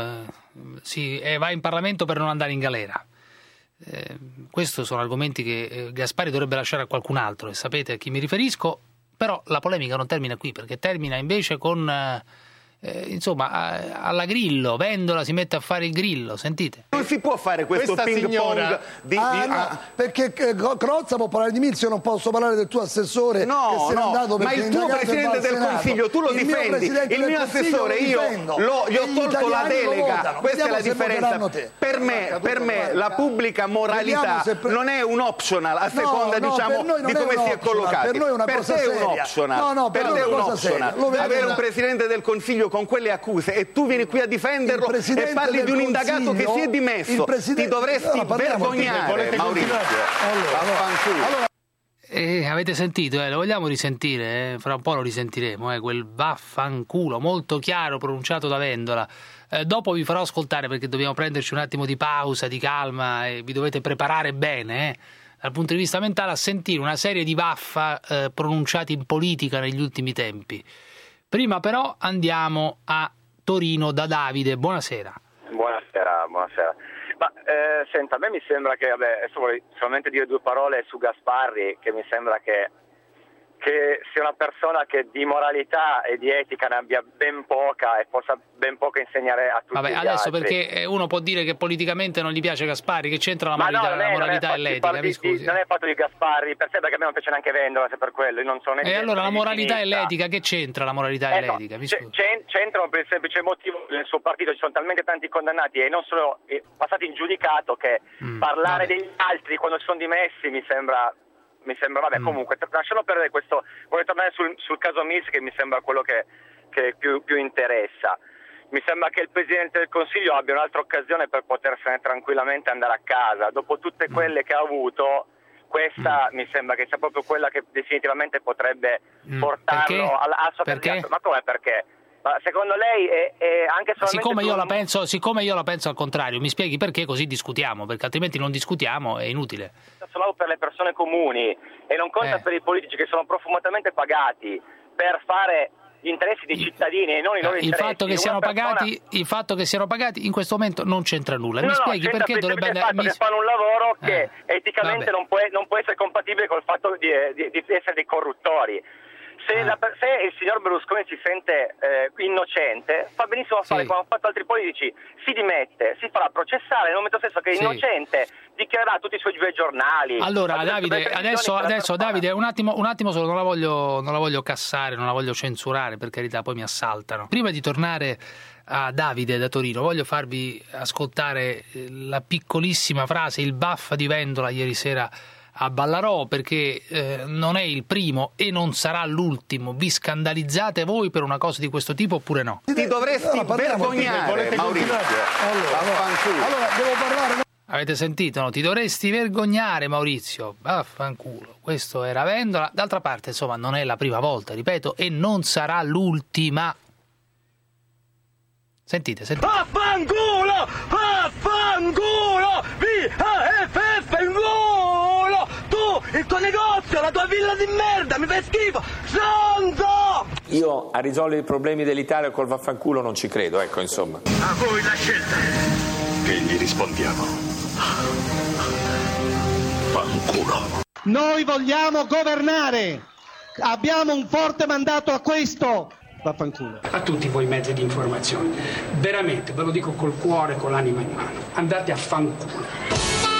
[SPEAKER 3] Si eh, va in Parlamento per non andare in galera. Eh, questi sono argomenti che eh, Gasparri dovrebbe lasciare a qualcun altro e sapete a chi mi riferisco. Però la polemica non termina qui, perché termina invece con eh, insomma, alla Grillo, Vendola si mette a fare il Grillo, sentite.
[SPEAKER 16] Non si può fare questo
[SPEAKER 17] Questa
[SPEAKER 16] ping
[SPEAKER 17] signora...
[SPEAKER 16] pong di,
[SPEAKER 17] ah,
[SPEAKER 16] di...
[SPEAKER 17] no,
[SPEAKER 16] Ah.
[SPEAKER 17] perché eh, Crozza può parlare di Mills, io non posso parlare del tuo assessore
[SPEAKER 16] No,
[SPEAKER 17] che se n'è
[SPEAKER 16] no,
[SPEAKER 17] andato
[SPEAKER 16] ma
[SPEAKER 17] perché
[SPEAKER 16] il
[SPEAKER 17] è
[SPEAKER 16] tuo
[SPEAKER 17] indagato
[SPEAKER 16] Presidente
[SPEAKER 17] e va al
[SPEAKER 16] del
[SPEAKER 17] Senato.
[SPEAKER 16] Consiglio tu lo
[SPEAKER 17] il
[SPEAKER 16] difendi,
[SPEAKER 17] mio Presidente
[SPEAKER 16] il
[SPEAKER 17] del
[SPEAKER 16] mio
[SPEAKER 17] Consiglio
[SPEAKER 16] assessore
[SPEAKER 17] lo
[SPEAKER 16] io
[SPEAKER 17] difendo.
[SPEAKER 16] lo, gli ho
[SPEAKER 17] E gli
[SPEAKER 16] tolto la
[SPEAKER 17] italiani lo
[SPEAKER 16] delega,
[SPEAKER 17] votano.
[SPEAKER 16] questa è la
[SPEAKER 17] Vediamo se
[SPEAKER 16] differenza.
[SPEAKER 17] voteranno te.
[SPEAKER 16] Per me, per me la pubblica moralità
[SPEAKER 17] Vediamo se-
[SPEAKER 16] non è un optional a
[SPEAKER 17] No,
[SPEAKER 16] seconda
[SPEAKER 17] no,
[SPEAKER 16] diciamo
[SPEAKER 17] per noi non
[SPEAKER 16] di
[SPEAKER 17] è
[SPEAKER 16] come
[SPEAKER 17] un
[SPEAKER 16] si è
[SPEAKER 17] optional,
[SPEAKER 16] collocati.
[SPEAKER 17] per noi è una
[SPEAKER 16] per
[SPEAKER 17] cosa
[SPEAKER 16] te è un
[SPEAKER 17] seria.
[SPEAKER 16] optional,
[SPEAKER 17] No, no,
[SPEAKER 16] per
[SPEAKER 17] per
[SPEAKER 16] te è
[SPEAKER 17] noi è
[SPEAKER 16] un
[SPEAKER 17] una cosa
[SPEAKER 16] optional.
[SPEAKER 17] seria. Lo vedo
[SPEAKER 16] Avere
[SPEAKER 17] una-
[SPEAKER 16] un Presidente del Consiglio con quelle accuse e tu vieni qui a difenderlo
[SPEAKER 17] Il
[SPEAKER 16] e
[SPEAKER 17] Presidente
[SPEAKER 16] parli
[SPEAKER 17] del
[SPEAKER 16] di un indagato che
[SPEAKER 17] Consiglio,
[SPEAKER 16] si è dimesso.
[SPEAKER 17] il Presidente-
[SPEAKER 16] Ti dovresti
[SPEAKER 17] allora, parliamo,
[SPEAKER 16] vergognare,
[SPEAKER 17] volete
[SPEAKER 16] Maurizio.
[SPEAKER 17] continuare? Allora,
[SPEAKER 16] Vaffanculo.
[SPEAKER 17] allora,
[SPEAKER 3] Eh, avete sentito, eh? Lo vogliamo risentire? Eh? Fra un po' lo risentiremo, eh? Quel vaffanculo molto chiaro pronunciato da Vendola. Eh, dopo vi farò ascoltare perché dobbiamo prenderci un attimo di pausa, di calma e vi dovete preparare bene, eh? Dal punto di vista mentale, a sentire una serie di vaffa eh, pronunciati in politica negli ultimi tempi. Prima però andiamo a Torino da Davide, buonasera.
[SPEAKER 18] Buonasera, buonasera. Ma eh, senta, a me mi sembra che, vabbè, adesso vorrei solamente dire due parole su Gasparri, che mi sembra che, che sia una persona che di moralità e di etica ne abbia ben poca e possa ben poco insegnare a tutti
[SPEAKER 3] Vabbè,
[SPEAKER 18] gli
[SPEAKER 3] adesso
[SPEAKER 18] altri.
[SPEAKER 3] perché uno può dire che politicamente non gli piace Gasparri, che c'entra la
[SPEAKER 18] Ma no,
[SPEAKER 3] moralità,
[SPEAKER 18] non è,
[SPEAKER 3] la moralità
[SPEAKER 18] non è
[SPEAKER 3] e
[SPEAKER 18] fatto-
[SPEAKER 3] l'etica,
[SPEAKER 18] di-
[SPEAKER 3] mi scusi.
[SPEAKER 18] non è fatto di Gasparri per sé, perché a me non piace neanche Vendola, se per quello, io non sono né di
[SPEAKER 3] E
[SPEAKER 18] destra
[SPEAKER 3] allora la
[SPEAKER 18] né di
[SPEAKER 3] moralità e
[SPEAKER 18] sinistra.
[SPEAKER 3] l'etica, che c'entra la moralità
[SPEAKER 18] Eh
[SPEAKER 3] e
[SPEAKER 18] no,
[SPEAKER 3] l'etica? Mi
[SPEAKER 18] c'è-
[SPEAKER 3] scusi.
[SPEAKER 18] c'è- c'entrano per il semplice motivo che nel suo partito ci sono talmente tanti condannati e non solo eh, passati in giudicato che
[SPEAKER 3] Mm,
[SPEAKER 18] parlare
[SPEAKER 3] vabbè.
[SPEAKER 18] degli altri quando si sono dimessi mi sembra mi sembra vabbè
[SPEAKER 3] Mm.
[SPEAKER 18] comunque tra- lasciamo perdere questo, vorrei tornare sul, sul caso Mills, che mi sembra quello che, che più, più interessa. Mi sembra che il Presidente del Consiglio abbia un'altra occasione per potersene tranquillamente andare a casa dopo tutte quelle che ha avuto. Questa mi sembra che sia proprio quella che definitivamente potrebbe
[SPEAKER 3] Mm,
[SPEAKER 18] portarlo
[SPEAKER 3] perché?
[SPEAKER 18] alla, al suo
[SPEAKER 3] Perché?
[SPEAKER 18] candidato. Ma come perché? Ma secondo lei è, è anche solamente
[SPEAKER 3] Siccome io,
[SPEAKER 18] su-
[SPEAKER 3] la penso, siccome io la penso al contrario, mi spieghi perché, così discutiamo, perché altrimenti non discutiamo, è inutile.
[SPEAKER 18] solo per le persone comuni e non conta
[SPEAKER 3] Eh.
[SPEAKER 18] per i politici che sono profumatamente pagati per fare gli interessi dei cittadini e non i loro
[SPEAKER 3] Il
[SPEAKER 18] interessi.
[SPEAKER 3] fatto, che
[SPEAKER 18] Una
[SPEAKER 3] siano
[SPEAKER 18] persona-
[SPEAKER 3] pagati, il fatto che siano pagati in questo momento non c'entra nulla.
[SPEAKER 18] No,
[SPEAKER 3] Mi
[SPEAKER 18] no,
[SPEAKER 3] spieghi
[SPEAKER 18] c'entra
[SPEAKER 3] perché dovrebbe
[SPEAKER 18] semplicemente
[SPEAKER 3] andare...
[SPEAKER 18] il fatto che fanno un lavoro che
[SPEAKER 3] Eh,
[SPEAKER 18] eticamente
[SPEAKER 3] vabbè.
[SPEAKER 18] non può, non può essere compatibile col fatto di, di- di essere dei corruttori. Se,
[SPEAKER 3] Eh.
[SPEAKER 18] la per- se il signor Berlusconi si sente eh, innocente, fa benissimo a fare
[SPEAKER 3] Sì.
[SPEAKER 18] come hanno fatto altri politici, si dimette, si farà processare, nel momento stesso che è
[SPEAKER 3] Sì.
[SPEAKER 18] innocente dichiarerà tutti i suoi due giornali.
[SPEAKER 3] Allora,
[SPEAKER 18] Fa tutte
[SPEAKER 3] Davide,
[SPEAKER 18] le previsioni
[SPEAKER 3] adesso,
[SPEAKER 18] che la
[SPEAKER 3] adesso
[SPEAKER 18] persona-
[SPEAKER 3] Davide, un attimo, un attimo solo, non la, voglio, non la voglio cassare, non la voglio censurare, per carità, poi mi assaltano. Prima di tornare a Davide da Torino, voglio farvi ascoltare eh, la piccolissima frase, il baffa di Vendola ieri sera a Ballarò, perché eh, non è il primo e non sarà l'ultimo. Vi scandalizzate voi per una cosa di questo tipo oppure no?
[SPEAKER 16] Ti dovresti
[SPEAKER 17] Allora, parliamo,
[SPEAKER 16] vergognare,
[SPEAKER 17] volete
[SPEAKER 16] Maurizio.
[SPEAKER 17] continuare? Allora, allora,
[SPEAKER 16] Vaffanculo.
[SPEAKER 17] allora, devo parlare.
[SPEAKER 3] Avete sentito, no? Ti dovresti vergognare, Maurizio. Vaffanculo. Questo era Vendola. D'altra parte, insomma, non è la prima volta, ripeto, e non sarà l'ultima. Sentite, sentite.
[SPEAKER 19] Vaffanculo! Vaffanculo! V A F F il volo! Tu, il tuo negozio, la tua villa di merda, mi fai schifo! Stronzo!
[SPEAKER 20] Io a risolvere i problemi dell'Italia col vaffanculo non ci credo, ecco, insomma.
[SPEAKER 19] A voi la scelta.
[SPEAKER 21] Che gli rispondiamo? Fanculo.
[SPEAKER 22] Noi vogliamo governare, abbiamo un forte mandato a questo. Vaffanculo.
[SPEAKER 23] A tutti voi mezzi di informazione, veramente, ve lo dico col cuore e con l'anima in mano, andate a fanculo.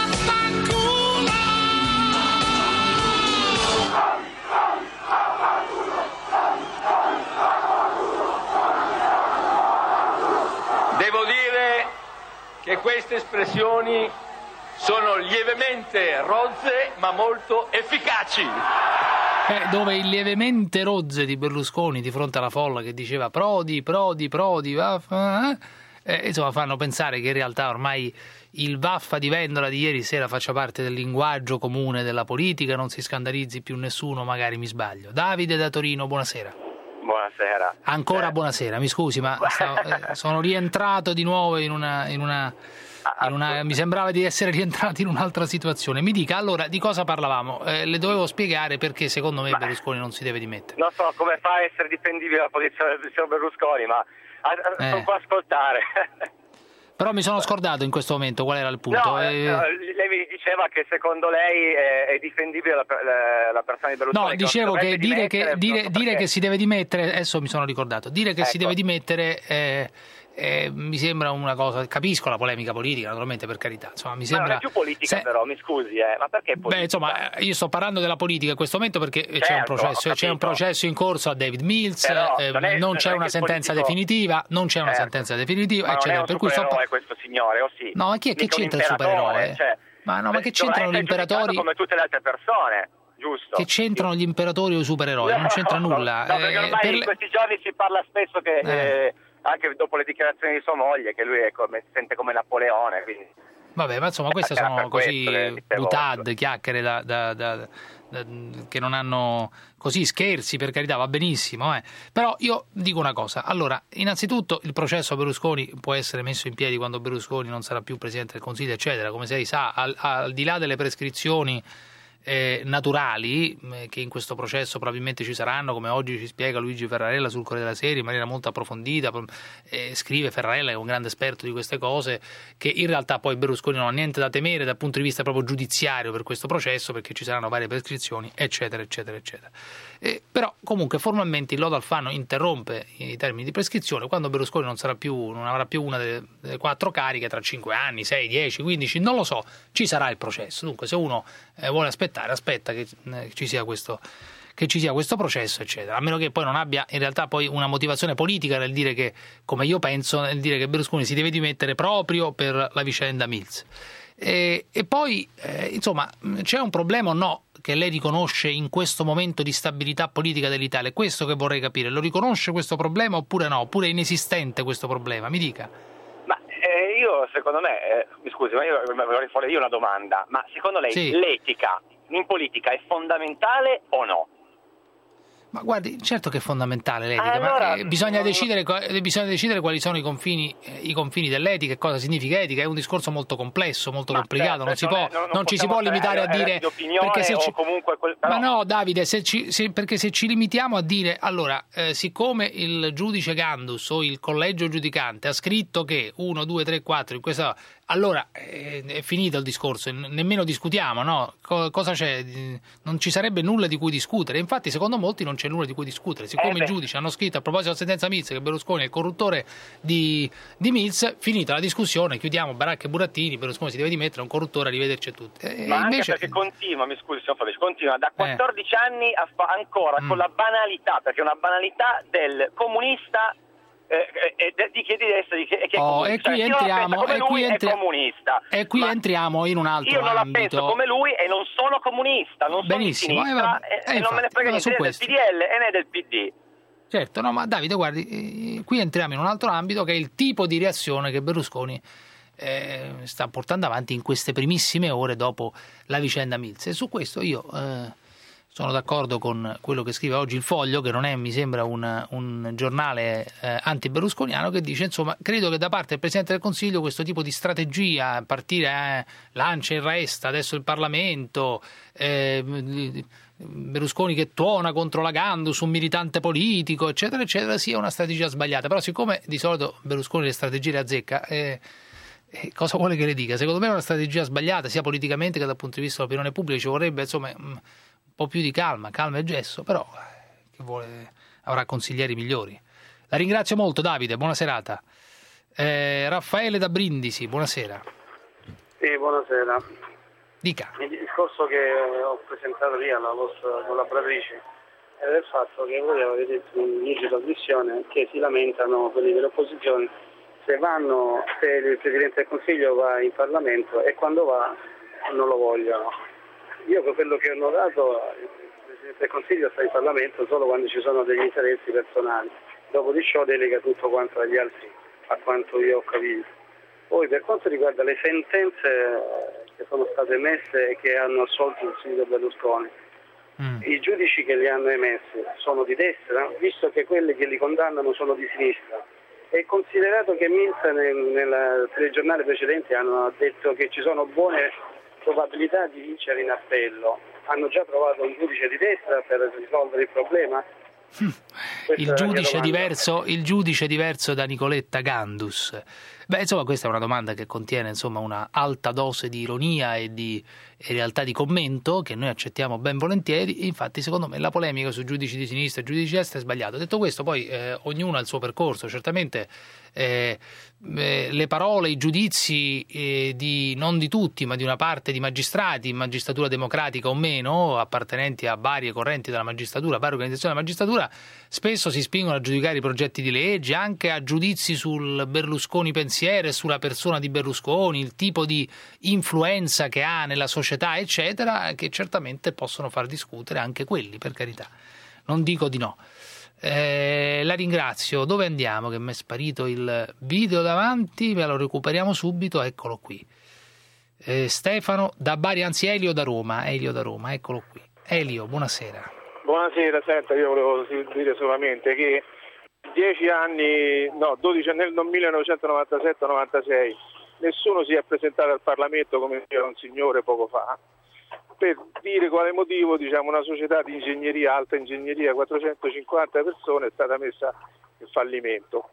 [SPEAKER 19] Devo dire che queste espressioni sono lievemente rozze ma molto efficaci.
[SPEAKER 3] Eh, dove il lievemente rozze di Berlusconi di fronte alla folla che diceva Prodi, Prodi, Prodi, vaffa, eh, insomma fanno pensare che in realtà ormai il vaffa di Vendola di ieri sera faccia parte del linguaggio comune della politica, non si scandalizzi più nessuno, magari mi sbaglio. Davide da Torino, buonasera.
[SPEAKER 18] Buonasera.
[SPEAKER 3] Ancora
[SPEAKER 18] Eh.
[SPEAKER 3] buonasera, mi scusi, ma stavo, eh, sono rientrato di nuovo in una... In una In una, mi sembrava di essere rientrati in un'altra situazione. Mi dica allora di cosa parlavamo? Eh, le dovevo spiegare perché secondo me Berlusconi non si deve dimettere.
[SPEAKER 18] Non so come fa a essere difendibile la posizione del signor Berlusconi, ma a- a-
[SPEAKER 3] Eh.
[SPEAKER 18] sono qua a ascoltare.
[SPEAKER 3] Però mi sono scordato in questo momento qual era il punto.
[SPEAKER 18] No,
[SPEAKER 3] Eh,
[SPEAKER 18] eh, lei mi diceva che secondo lei è, è difendibile la, la, la persona di Berlusconi.
[SPEAKER 3] No, dicevo che dire, che dire, dire che si deve dimettere, adesso mi sono ricordato, dire che ecco. si deve dimettere eh, eh, mi sembra una cosa, capisco la polemica politica, naturalmente, per carità, insomma, mi sembra...
[SPEAKER 18] Ma non è più politica se... però, mi scusi, eh, ma perché politica?
[SPEAKER 3] Beh, insomma, io sto parlando della politica in questo momento perché certo, c'è un processo, c'è un processo in corso a David Mills, però, eh, non, è, non c'è non una sentenza politico... definitiva, non c'è una certo. sentenza definitiva,
[SPEAKER 18] ma
[SPEAKER 3] eccetera.
[SPEAKER 18] Non è un
[SPEAKER 3] per cui sto...
[SPEAKER 18] questo signore, o sì?
[SPEAKER 3] No, ma chi è, che c'entra il supereroe?
[SPEAKER 18] Cioè,
[SPEAKER 3] ma no, ma che c'entrano gli imperatori?
[SPEAKER 18] Come tutte le altre persone, giusto?
[SPEAKER 3] Che c'entrano gli imperatori o i supereroi? Non c'entra nulla.
[SPEAKER 18] No, perché ormai eh, in questi giorni si parla spesso che... Eh. Eh, anche dopo le dichiarazioni di sua moglie, che lui è come, si sente come Napoleone, quindi...
[SPEAKER 3] Vabbè, ma insomma queste sono così butade, chiacchiere da, da, da, da, che non hanno così scherzi, per carità, va benissimo, eh. Però io dico una cosa, allora, innanzitutto il processo Berlusconi può essere messo in piedi quando Berlusconi non sarà più Presidente del Consiglio, eccetera, come lei sa, al, al di là delle prescrizioni Eh, naturali eh, che in questo processo probabilmente ci saranno, come oggi ci spiega Luigi Ferrarella sul Corriere della Sera in maniera molto approfondita, eh, scrive Ferrarella, che è un grande esperto di queste cose, che in realtà poi Berlusconi non ha niente da temere dal punto di vista proprio giudiziario per questo processo, perché ci saranno varie prescrizioni, eccetera eccetera eccetera. Eh, però comunque formalmente il lodo Alfano interrompe i termini di prescrizione quando Berlusconi non sarà più, non avrà più una delle, delle quattro cariche tra cinque anni, sei, dieci, quindici, non lo so, ci sarà il processo. Dunque se uno eh, vuole aspettare, aspetta che eh, ci sia questo che ci sia questo processo, eccetera, a meno che poi non abbia in realtà poi una motivazione politica nel dire che, come io penso, nel dire che Berlusconi si deve dimettere proprio per la vicenda Mills. E, e poi eh, insomma c'è un problema o no che lei riconosce in questo momento di stabilità politica dell'Italia? È questo che vorrei capire, lo riconosce questo problema oppure no? Oppure è inesistente questo problema? Mi dica.
[SPEAKER 18] Ma eh, io secondo me, eh, mi scusi, ma io vorrei fare io una domanda, ma secondo lei sì. l'etica in politica è fondamentale o no?
[SPEAKER 3] Ma guardi, certo che è fondamentale l'etica,
[SPEAKER 18] allora,
[SPEAKER 3] ma eh, bisogna,
[SPEAKER 18] non...
[SPEAKER 3] decidere, bisogna decidere quali sono i confini, eh, i confini dell'etica e cosa significa etica. È un discorso molto complesso, molto ma complicato, certo, non, si può, non, non, non ci si può limitare a dire... Perché se ci... quel... Ma no, Davide, se ci, se, perché se ci limitiamo a dire, allora, eh, siccome il giudice Gandus o il collegio giudicante ha scritto che uno, due, tre, quattro, in questa... allora eh, è finito il discorso, nemmeno discutiamo, no? Co- cosa c'è? Non ci sarebbe nulla di cui discutere. Infatti, secondo molti non c'è nulla di cui discutere. Siccome eh i giudici hanno scritto a proposito della sentenza Mills che Berlusconi è il corruttore di, di Mills, finita la discussione, chiudiamo baracche e burattini, Berlusconi si deve dimettere, è un corruttore, arrivederci a tutti. E
[SPEAKER 18] Ma
[SPEAKER 3] invece...
[SPEAKER 18] anche perché continua, mi scusi signor Fabrici, continua da quattordici eh. anni a fa- ancora mm. con la banalità, perché è una banalità del comunista eh, eh, di chi è di destra di chi è
[SPEAKER 3] oh,
[SPEAKER 18] comunista.
[SPEAKER 3] E qui entriamo,
[SPEAKER 18] e qui,
[SPEAKER 3] entri-
[SPEAKER 18] è comunista.
[SPEAKER 3] E qui entriamo in un altro
[SPEAKER 18] io non
[SPEAKER 3] ambito.
[SPEAKER 18] la penso come lui e non sono comunista, non
[SPEAKER 3] Benissimo,
[SPEAKER 18] sono di sinistra eh,
[SPEAKER 3] eh,
[SPEAKER 18] e, e non me ne frega niente del P D L e né del P D.
[SPEAKER 3] Certo, no, ma Davide, guardi, eh, qui entriamo in un altro ambito che è il tipo di reazione che Berlusconi eh, sta portando avanti in queste primissime ore dopo la vicenda Mills. E su questo io eh, sono d'accordo con quello che scrive oggi il Foglio, che non è, mi sembra, un, un giornale eh, anti-berlusconiano, che dice, insomma, credo che da parte del Presidente del Consiglio questo tipo di strategia, partire eh, lancia in resta, adesso il Parlamento, eh, Berlusconi che tuona contro la Gandus, un militante politico, eccetera, eccetera, sia una strategia sbagliata. Però siccome di solito Berlusconi le strategie le azzecca, eh, eh, cosa vuole che le dica? Secondo me è una strategia sbagliata, sia politicamente che dal punto di vista dell'opinione pubblica. Ci vorrebbe, insomma, un po' più di calma, calma e gesso, però che vuole, avrà consiglieri migliori. La ringrazio molto, Davide, buona serata. Eh, Raffaele da Brindisi, buonasera.
[SPEAKER 1] Sì, buonasera.
[SPEAKER 3] Dica.
[SPEAKER 1] Il discorso che ho presentato lì alla vostra collaboratrice è del fatto che voi avete detto in inizio trasmissione che si lamentano quelli dell'opposizione se vanno, se il Presidente del Consiglio va in Parlamento e quando va non lo vogliono. Io per quello che ho notato il Presidente del Consiglio sta in Parlamento solo quando ci sono degli interessi personali, dopo di ciò delega tutto quanto agli altri, a quanto io ho capito. Poi per quanto riguarda le sentenze che sono state emesse e che hanno assolto il Silvio Berlusconi, mm. i giudici che li hanno emessi sono di destra, visto che quelli che li condannano sono di sinistra. E considerato che Mills nel, nel telegiornale precedente hanno detto che ci sono buone probabilità di vincere in appello, hanno già trovato un giudice di destra per risolvere il problema?
[SPEAKER 3] Il giudice, diverso, il giudice diverso da Nicoletta Gandus. Beh, insomma, questa è una domanda che contiene insomma una alta dose di ironia e di e in realtà di commento che noi accettiamo ben volentieri. Infatti, secondo me, la polemica sui giudici di sinistra e giudici di destra è sbagliata. Detto questo, poi eh, ognuno ha il suo percorso. Certamente eh, eh, le parole, i giudizi eh, di non di tutti, ma di una parte di magistrati, magistratura democratica o meno, appartenenti a varie correnti della magistratura, varie organizzazioni della magistratura, spesso si spingono a giudicare i progetti di legge, anche a giudizi sul Berlusconi pensiero e sulla persona di Berlusconi, il tipo di influenza che ha nella società, eccetera, che certamente possono far discutere anche quelli, per carità. Non dico di no. Eh, la ringrazio. Dove andiamo? Che mi è sparito il video davanti, me lo recuperiamo subito, eccolo qui. Eh, Stefano da Bari, anzi Elio da Roma, Elio da Roma, eccolo qui. Elio, buonasera.
[SPEAKER 2] Buonasera, senta, io volevo dire solamente che dieci anni, no, dodici nel millenovecentonovantasette novantasei nessuno si è presentato al Parlamento, come diceva un signore poco fa, per dire quale motivo, diciamo, una società di ingegneria, alta ingegneria, quattrocentocinquanta persone, è stata messa in fallimento.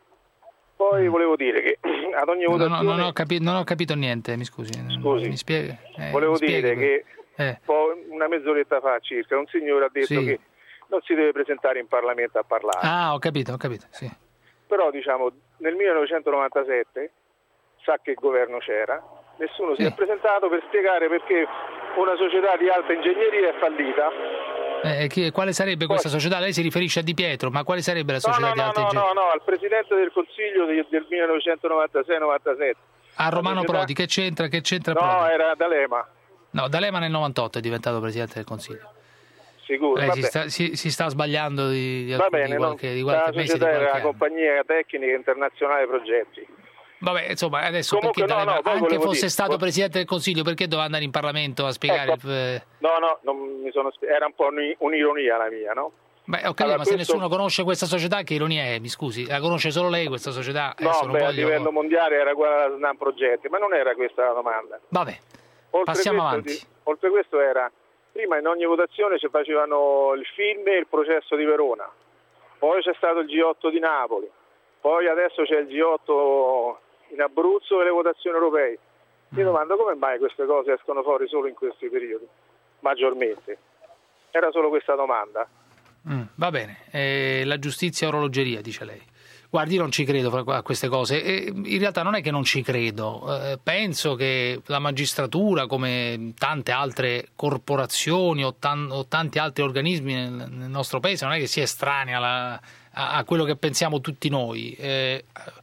[SPEAKER 2] Poi volevo dire che ad ogni votazione...
[SPEAKER 3] No, no, non, ho capi- non ho capito niente, mi scusi.
[SPEAKER 2] Scusi,
[SPEAKER 3] mi spieghi? Eh,
[SPEAKER 2] volevo
[SPEAKER 3] mi
[SPEAKER 2] dire
[SPEAKER 3] spieghi?
[SPEAKER 2] che
[SPEAKER 3] eh.
[SPEAKER 2] poi, una mezz'oretta fa circa, un signore ha detto
[SPEAKER 3] Sì.
[SPEAKER 2] che non si deve presentare in Parlamento a parlare.
[SPEAKER 3] Ah, ho capito, ho capito, sì.
[SPEAKER 2] Però, diciamo, nel millenovecentonovantasette, sa che il governo c'era, nessuno si è presentato per spiegare perché una società di alta ingegneria è fallita.
[SPEAKER 3] Eh, che, quale sarebbe questa società? Lei si riferisce a Di Pietro, ma quale sarebbe la società
[SPEAKER 2] no, no,
[SPEAKER 3] di alta
[SPEAKER 2] no,
[SPEAKER 3] ingegneria?
[SPEAKER 2] no, no, al Presidente del Consiglio del, del millenovecentonovantasei novantasette.
[SPEAKER 3] A Romano
[SPEAKER 2] società...
[SPEAKER 3] Prodi, che c'entra? Che c'entra
[SPEAKER 2] No,
[SPEAKER 3] Prodi?
[SPEAKER 2] era D'Alema.
[SPEAKER 3] No, D'Alema nel novantotto è diventato Presidente del Consiglio.
[SPEAKER 2] Sicuro,
[SPEAKER 3] Lei si
[SPEAKER 2] vabbè.
[SPEAKER 3] sta, si, si sta sbagliando di, di,
[SPEAKER 2] Va
[SPEAKER 3] alcun-
[SPEAKER 2] bene,
[SPEAKER 3] di qualche,
[SPEAKER 2] no?
[SPEAKER 3] di qualche
[SPEAKER 2] La
[SPEAKER 3] mese, di
[SPEAKER 2] società
[SPEAKER 3] qualche
[SPEAKER 2] era la
[SPEAKER 3] anno.
[SPEAKER 2] compagnia tecnica internazionale progetti.
[SPEAKER 3] Vabbè, insomma, adesso
[SPEAKER 2] Comunque,
[SPEAKER 3] perché
[SPEAKER 2] no,
[SPEAKER 3] D'Alema,
[SPEAKER 2] no, poi
[SPEAKER 3] anche
[SPEAKER 2] volevo
[SPEAKER 3] fosse
[SPEAKER 2] dire-
[SPEAKER 3] stato Presidente del Consiglio, perché doveva andare in Parlamento a spiegare...
[SPEAKER 2] Ecco.
[SPEAKER 3] eh,
[SPEAKER 2] No, no, non mi sono spie- era un po' un'i- un'ironia la mia, no?
[SPEAKER 3] Beh, ho capito,
[SPEAKER 2] Allora,
[SPEAKER 3] ma se
[SPEAKER 2] questo-
[SPEAKER 3] nessuno conosce questa società, che ironia è? Mi scusi, la conosce solo lei questa società?
[SPEAKER 2] No,
[SPEAKER 3] Adesso non
[SPEAKER 2] beh, a
[SPEAKER 3] voglio-
[SPEAKER 2] livello mondiale era quella della Snam Progetti, ma non era questa la domanda.
[SPEAKER 3] Vabbè,
[SPEAKER 2] Oltre
[SPEAKER 3] passiamo
[SPEAKER 2] questo,
[SPEAKER 3] avanti.
[SPEAKER 2] di- oltre questo era, prima in ogni votazione ci facevano il film e il processo di Verona, poi c'è stato il G otto di Napoli, poi adesso c'è il G otto in Abruzzo e le votazioni europee. Mi domando come mai queste cose escono fuori solo in questi periodi, maggiormente. Era solo questa domanda.
[SPEAKER 3] Mm, va bene, eh, la giustizia è orologeria, dice lei. Guardi, io non ci credo a queste cose. E in realtà non è che non ci credo. Eh, penso che la magistratura, come tante altre corporazioni o, tan- o tanti altri organismi nel, nel nostro paese, non è che sia estranea alla- a, a quello che pensiamo tutti noi. Eh,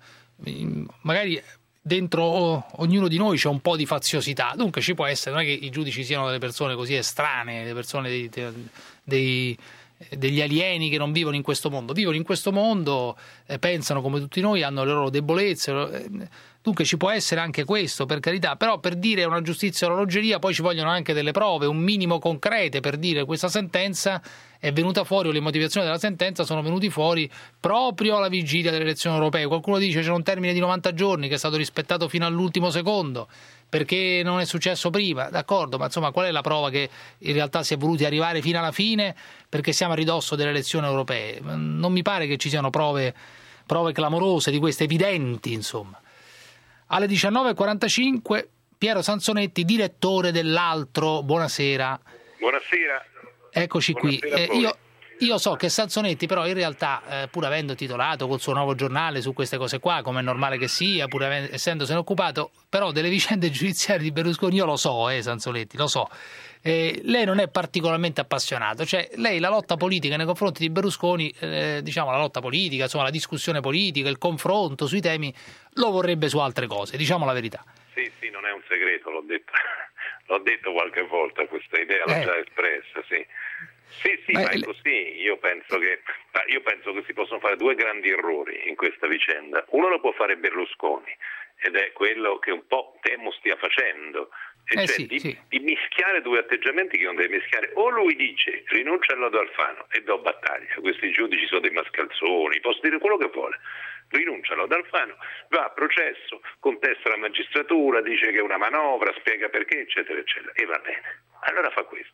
[SPEAKER 3] magari dentro ognuno di noi c'è un po' di faziosità, dunque ci può essere, non è che i giudici siano delle persone così estranee, delle persone dei, dei degli alieni che non vivono in questo mondo, vivono in questo mondo, eh, pensano come tutti noi, hanno le loro debolezze, eh, dunque ci può essere anche questo, per carità, però per dire una giustizia orologeria poi ci vogliono anche delle prove, un minimo concrete per dire questa sentenza è venuta fuori o le motivazioni della sentenza sono venuti fuori proprio alla vigilia delle elezioni europee. Qualcuno dice c'è un termine di novanta giorni che è stato rispettato fino all'ultimo secondo perché non è successo prima, d'accordo, ma insomma qual è la prova che in realtà si è voluti arrivare fino alla fine perché siamo a ridosso delle elezioni europee? Non mi pare che ci siano prove, prove clamorose di queste, evidenti, insomma. Alle diciannove e quarantacinque Piero Sansonetti, direttore dell'Altro, buonasera.
[SPEAKER 4] Buonasera.
[SPEAKER 3] Eccoci qui.
[SPEAKER 4] Buonasera a
[SPEAKER 3] Eh,
[SPEAKER 4] voi.
[SPEAKER 3] io, io so che Sansonetti però in realtà, eh, pur avendo titolato col suo nuovo giornale su queste cose qua, come è normale che sia, pur avendo, essendosene occupato, però delle vicende giudiziarie di Berlusconi io lo so, eh, Sansonetti, lo so. Eh, lei non è particolarmente appassionato, cioè lei la lotta politica nei confronti di Berlusconi, eh, diciamo la lotta politica, insomma la discussione politica, il confronto sui temi, lo vorrebbe su altre cose, diciamo la verità.
[SPEAKER 4] Sì, sì, non è un segreto, l'ho detto, l'ho detto qualche volta, questa idea l'ho
[SPEAKER 3] Eh.
[SPEAKER 4] già espressa, sì. Sì, sì,
[SPEAKER 3] Ma
[SPEAKER 4] ma è
[SPEAKER 3] il-
[SPEAKER 4] così. Io penso che ma io penso che si possono fare due grandi errori in questa vicenda. Uno lo può fare Berlusconi ed è quello che un po' temo stia facendo, e
[SPEAKER 3] Eh
[SPEAKER 4] cioè
[SPEAKER 3] sì,
[SPEAKER 4] di,
[SPEAKER 3] sì.
[SPEAKER 4] di mischiare due atteggiamenti che non deve mischiare. O lui dice rinuncia al lodo Alfano e do battaglia, questi giudici sono dei mascalzoni, posso dire quello che vuole. Rinuncia al lodo Alfano, va a processo, contesta la magistratura, dice che è una manovra, spiega perché, eccetera, eccetera, e va bene. Allora fa questo.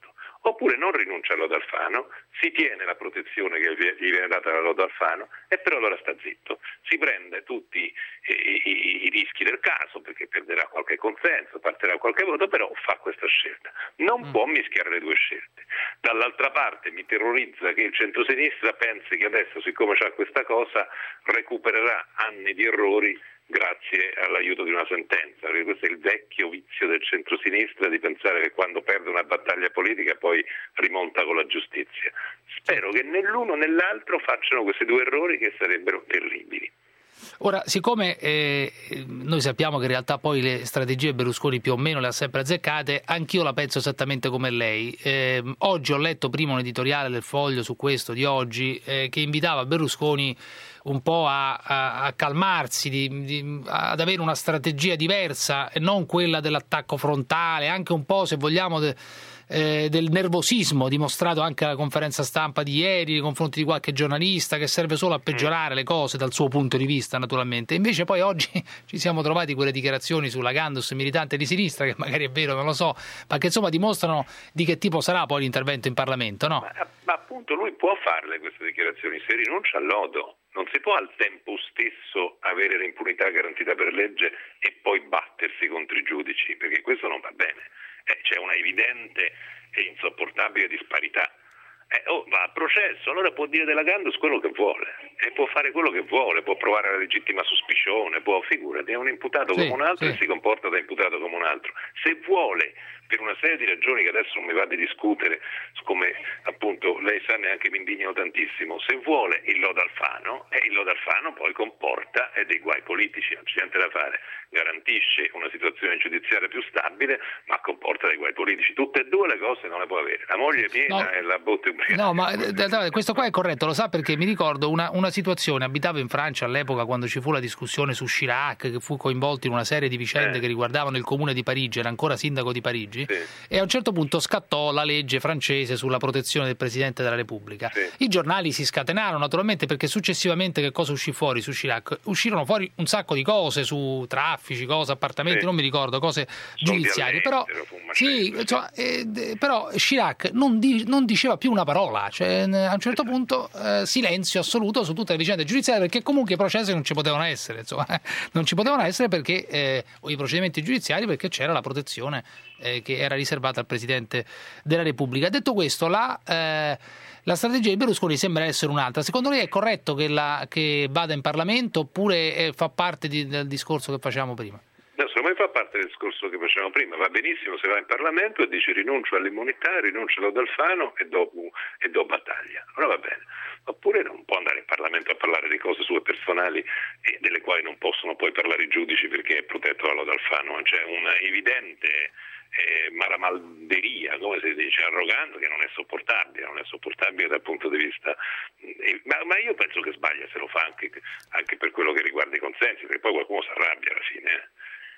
[SPEAKER 4] oppure non rinuncia al lodo Alfano, si tiene la protezione che gli viene data dal lodo Alfano e però allora sta zitto, si prende tutti i, i, i rischi del caso perché perderà qualche consenso, partirà qualche voto, però fa questa scelta. Non mm. può mischiare le due scelte. Dall'altra parte mi terrorizza che il centrosinistra pensi che adesso, siccome c'ha questa cosa, recupererà anni di errori grazie all'aiuto di una sentenza, perché questo è il vecchio vizio del centrosinistra di pensare che quando perde una battaglia politica poi rimonta con la giustizia. Spero che né l'uno né l'altro facciano questi due errori che sarebbero terribili.
[SPEAKER 3] Ora, siccome eh, noi sappiamo che in realtà poi le strategie Berlusconi più o meno le ha sempre azzeccate, anch'io la penso esattamente come lei. Eh, oggi ho letto prima un editoriale del Foglio su questo di oggi eh, che invitava Berlusconi un po' a, a, a calmarsi, di, di, ad avere una strategia diversa e non quella dell'attacco frontale, anche un po', se vogliamo, de, eh, del nervosismo dimostrato anche alla conferenza stampa di ieri nei confronti di qualche giornalista, che serve solo a peggiorare le cose dal suo punto di vista naturalmente. Invece poi oggi ci siamo trovati quelle dichiarazioni sulla Gandus militante di sinistra, che magari è vero, non lo so, ma che insomma dimostrano di che tipo sarà poi l'intervento in Parlamento, no?
[SPEAKER 4] Ma, ma appunto lui può farle queste dichiarazioni se rinuncia al lodo. Non si può al tempo stesso avere l'impunità garantita per legge e poi battersi contro i giudici, perché questo non va bene. Eh, c'è una evidente e insopportabile disparità. Eh, oh, va a processo, allora può dire della Gandus quello che vuole e può fare quello che vuole, può provare la legittima sospicione, può, figurati, è un imputato
[SPEAKER 3] sì,
[SPEAKER 4] come un altro
[SPEAKER 3] sì.
[SPEAKER 4] e si comporta da imputato come un altro. Se vuole, per una serie di ragioni che adesso non mi va di discutere, come appunto lei sa neanche mi indignano tantissimo, se vuole il lodo Alfano, e il lodo Alfano poi comporta eh, dei guai politici, non c'è niente da fare, garantisce una situazione giudiziaria più stabile, ma comporta dei guai politici. Tutte e due le cose non le può avere, la moglie piena
[SPEAKER 3] no.
[SPEAKER 4] e la botte ubriaca.
[SPEAKER 3] No, ma questo qua è corretto, lo sa, perché mi ricordo una, una situazione, abitavo in Francia all'epoca quando ci fu la discussione su Chirac, che fu coinvolto in una serie di vicende eh. che riguardavano il comune di Parigi, era ancora sindaco di Parigi, sì. e a un certo punto scattò la legge francese sulla protezione del Presidente della Repubblica. Sì. I giornali si scatenarono naturalmente, perché successivamente che cosa uscì fuori su Chirac? Uscirono fuori un sacco di cose su traffici, cose, appartamenti, sì. non mi ricordo, cose giudiziarie, però, sì, cioè, eh, però Chirac non, di, non diceva più una parola, cioè a un certo punto eh, silenzio assoluto su tutte le vicende giudiziarie, perché comunque i processi non ci potevano essere, insomma, non ci potevano essere perché eh, o i procedimenti giudiziari, perché c'era la protezione eh, che era riservata al Presidente della Repubblica. Detto questo, la, eh, la strategia di Berlusconi sembra essere un'altra. Secondo lei è corretto che, la, che vada in Parlamento, oppure eh, fa parte di, del discorso che facevamo prima?
[SPEAKER 4] No, secondo me fa parte del discorso che facevamo prima. Va benissimo se va in Parlamento e dice rinuncio all'immunità, rinuncio ad Alfano e do, e do battaglia. Allora va bene. Oppure non può andare in Parlamento a parlare di cose sue personali e delle quali non possono poi parlare i giudici perché è protetto dalla Alfano. C'è una evidente eh, maramalderia, come si dice, arrogante, che non è sopportabile, non è sopportabile dal punto di vista... Eh, ma, ma io penso che sbaglia se lo fa anche, anche per quello che riguarda i consensi, perché poi qualcuno si arrabbia alla fine. Eh.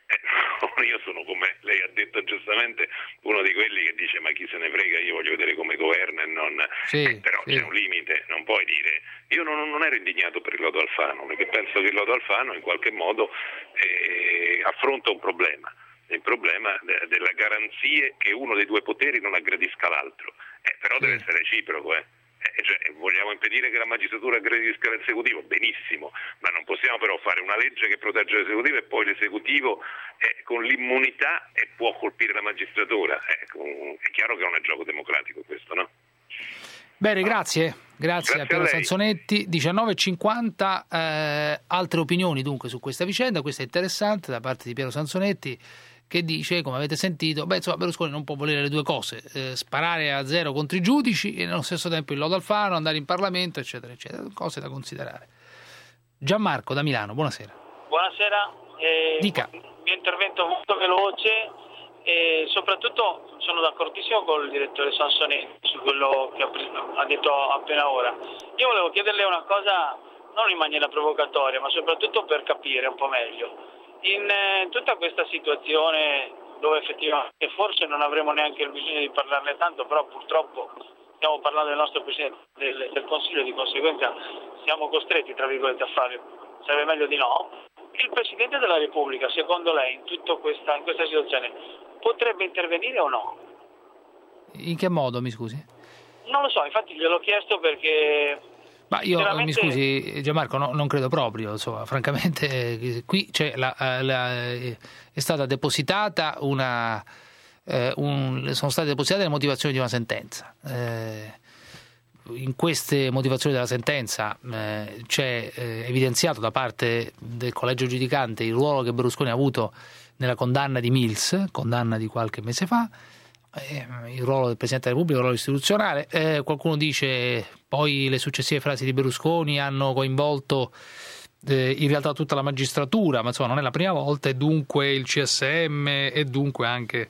[SPEAKER 4] Eh, io sono, come lei ha detto giustamente, uno di quelli che dice ma chi se ne frega, io voglio vedere come governa e non sì, eh, però sì. C'è un limite, non puoi dire. Io non, non ero indignato per il lodo Alfano, perché penso che il lodo Alfano in qualche modo eh, affronta un problema, il problema de- della garanzie che uno dei due poteri non aggredisca l'altro, eh, però sì. deve essere reciproco, eh. Eh, cioè, vogliamo impedire che la magistratura aggredisca l'esecutivo? Benissimo, ma non possiamo però fare una legge che protegge l'esecutivo e poi l'esecutivo eh, con l'immunità eh, può colpire la magistratura. Eh, con... È chiaro che non è gioco democratico questo, no?
[SPEAKER 3] Bene, grazie. Grazie,
[SPEAKER 4] grazie
[SPEAKER 3] a Piero
[SPEAKER 4] a
[SPEAKER 3] Sansonetti. diciannove e cinquanta, eh, altre opinioni dunque su questa vicenda, questa è interessante, da parte di Piero Sansonetti, che dice, come avete sentito, beh, insomma, Berlusconi non può volere le due cose, eh, sparare a zero contro i giudici e nello stesso tempo il lodo Alfano, andare in Parlamento, eccetera, eccetera, cose da considerare. Gianmarco da Milano, buonasera.
[SPEAKER 6] Buonasera, eh,
[SPEAKER 3] Dica.
[SPEAKER 6] Il mio intervento è molto veloce e soprattutto sono d'accordissimo con il direttore Sansonetti su quello che ha detto appena ora. Io volevo chiederle una cosa, non in maniera provocatoria, ma soprattutto per capire un po' meglio. In eh, tutta questa situazione dove effettivamente forse non avremo neanche il bisogno di parlarne tanto, però purtroppo stiamo parlando del nostro Presidente del, del Consiglio e di conseguenza siamo costretti, tra virgolette, a fare, sarebbe meglio di no. Il Presidente della Repubblica, secondo lei, in tutta questa, in questa situazione, potrebbe intervenire o no?
[SPEAKER 3] In che modo, mi scusi?
[SPEAKER 6] Non lo so, infatti gliel'ho chiesto perché...
[SPEAKER 3] Ma io,
[SPEAKER 6] veramente...
[SPEAKER 3] mi scusi Gianmarco, no, non credo proprio, insomma, francamente, eh, qui c'è la, la, è stata depositata una... Eh, un, sono state depositate le motivazioni di una sentenza. Eh, in queste motivazioni della sentenza eh, c'è eh, evidenziato da parte del collegio giudicante il ruolo che Berlusconi ha avuto nella condanna di Mills, condanna di qualche mese fa, eh, il ruolo del Presidente della Repubblica, il ruolo istituzionale. Eh, qualcuno dice poi le successive frasi di Berlusconi hanno coinvolto eh, in realtà tutta la magistratura, ma insomma non è la prima volta, e dunque il C S M e dunque anche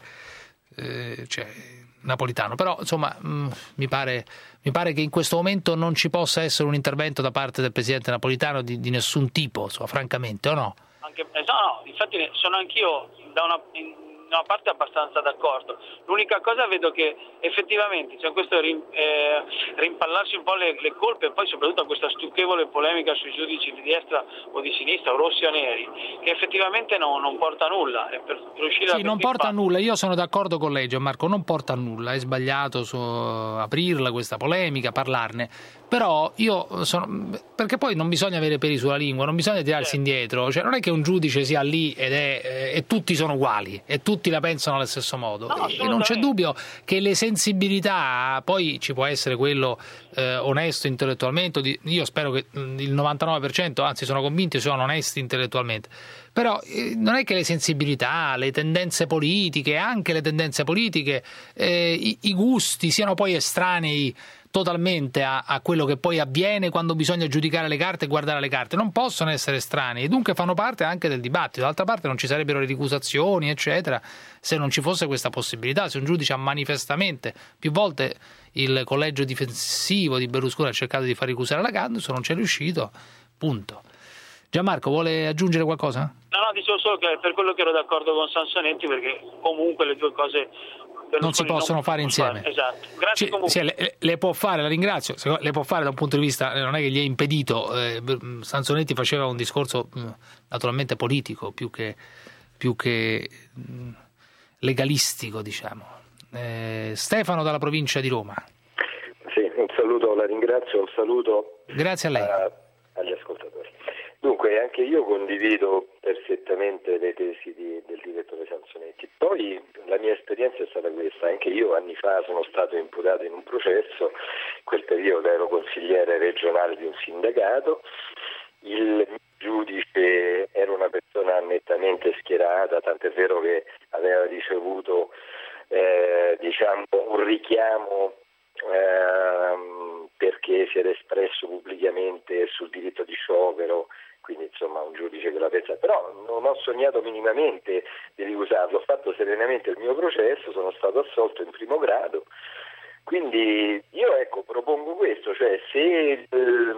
[SPEAKER 3] eh, cioè, Napolitano. Però insomma mh, mi pare mi pare che in questo momento non ci possa essere un intervento da parte del Presidente Napolitano di, di nessun tipo, insomma, francamente, o no?
[SPEAKER 6] Anche, eh, no, no, infatti sono anch'io da una, in una parte abbastanza d'accordo. L'unica cosa vedo che effettivamente c'è questo rim, eh, rimpallarsi un po' le, le colpe, e poi soprattutto questa stucchevole polemica sui giudici di destra o di sinistra, o rossi o neri, che effettivamente no, non porta a nulla. E per riuscire
[SPEAKER 3] sì,
[SPEAKER 6] a
[SPEAKER 3] non porta a nulla, io sono d'accordo con lei Gianmarco, non porta a nulla, è sbagliato su aprirla questa polemica, parlarne, però io sono, perché poi non bisogna avere peli sulla lingua, non bisogna tirarsi indietro, cioè non è che un giudice sia lì ed è, e tutti sono uguali e tutti la pensano allo stesso modo, no, e non c'è dubbio che le sensibilità, poi ci può essere quello eh, onesto intellettualmente, io spero che il novantanove per cento, anzi sono convinto, sono onesti intellettualmente, però eh, non è che le sensibilità, le tendenze politiche, anche le tendenze politiche, eh, i, i gusti siano poi estranei totalmente a, a quello che poi avviene quando bisogna giudicare le carte e guardare le carte, non possono essere estranei e dunque fanno parte anche del dibattito. D'altra parte non ci sarebbero le ricusazioni eccetera se non ci fosse questa possibilità, se un giudice ha manifestamente più volte il collegio difensivo di Berlusconi ha cercato di far ricusare la Candice, non c'è riuscito, punto. Gianmarco, vuole aggiungere qualcosa?
[SPEAKER 6] No, no, dicevo solo che per quello che ero d'accordo con Sansonetti, perché comunque le due cose
[SPEAKER 3] non si possono fare insieme.
[SPEAKER 6] Fare. Esatto. Grazie. Ci, comunque.
[SPEAKER 3] Sì, le, le può fare, la ringrazio, le può fare da un punto di vista, non è che gli è impedito, eh, Sansonetti faceva un discorso naturalmente politico più che, più che legalistico, diciamo. Eh, Stefano dalla provincia di Roma.
[SPEAKER 7] Sì, un saluto, la ringrazio, un saluto
[SPEAKER 3] Grazie a lei.
[SPEAKER 7] A, agli ascoltatori. Dunque, anche io condivido perfettamente le tesi di, del direttore Sansonetti. Poi la mia esperienza è stata questa, anche io anni fa sono stato imputato in un processo, in quel periodo ero consigliere regionale di un sindacato, il giudice era una persona nettamente schierata, tant'è vero che aveva ricevuto eh, diciamo un richiamo eh, perché si era espresso pubblicamente sul diritto di sciopero, quindi insomma un giudice che la pensa, però non ho sognato minimamente di ricusarlo, ho fatto serenamente il mio processo, sono stato assolto in primo grado, quindi io ecco propongo questo, cioè se il,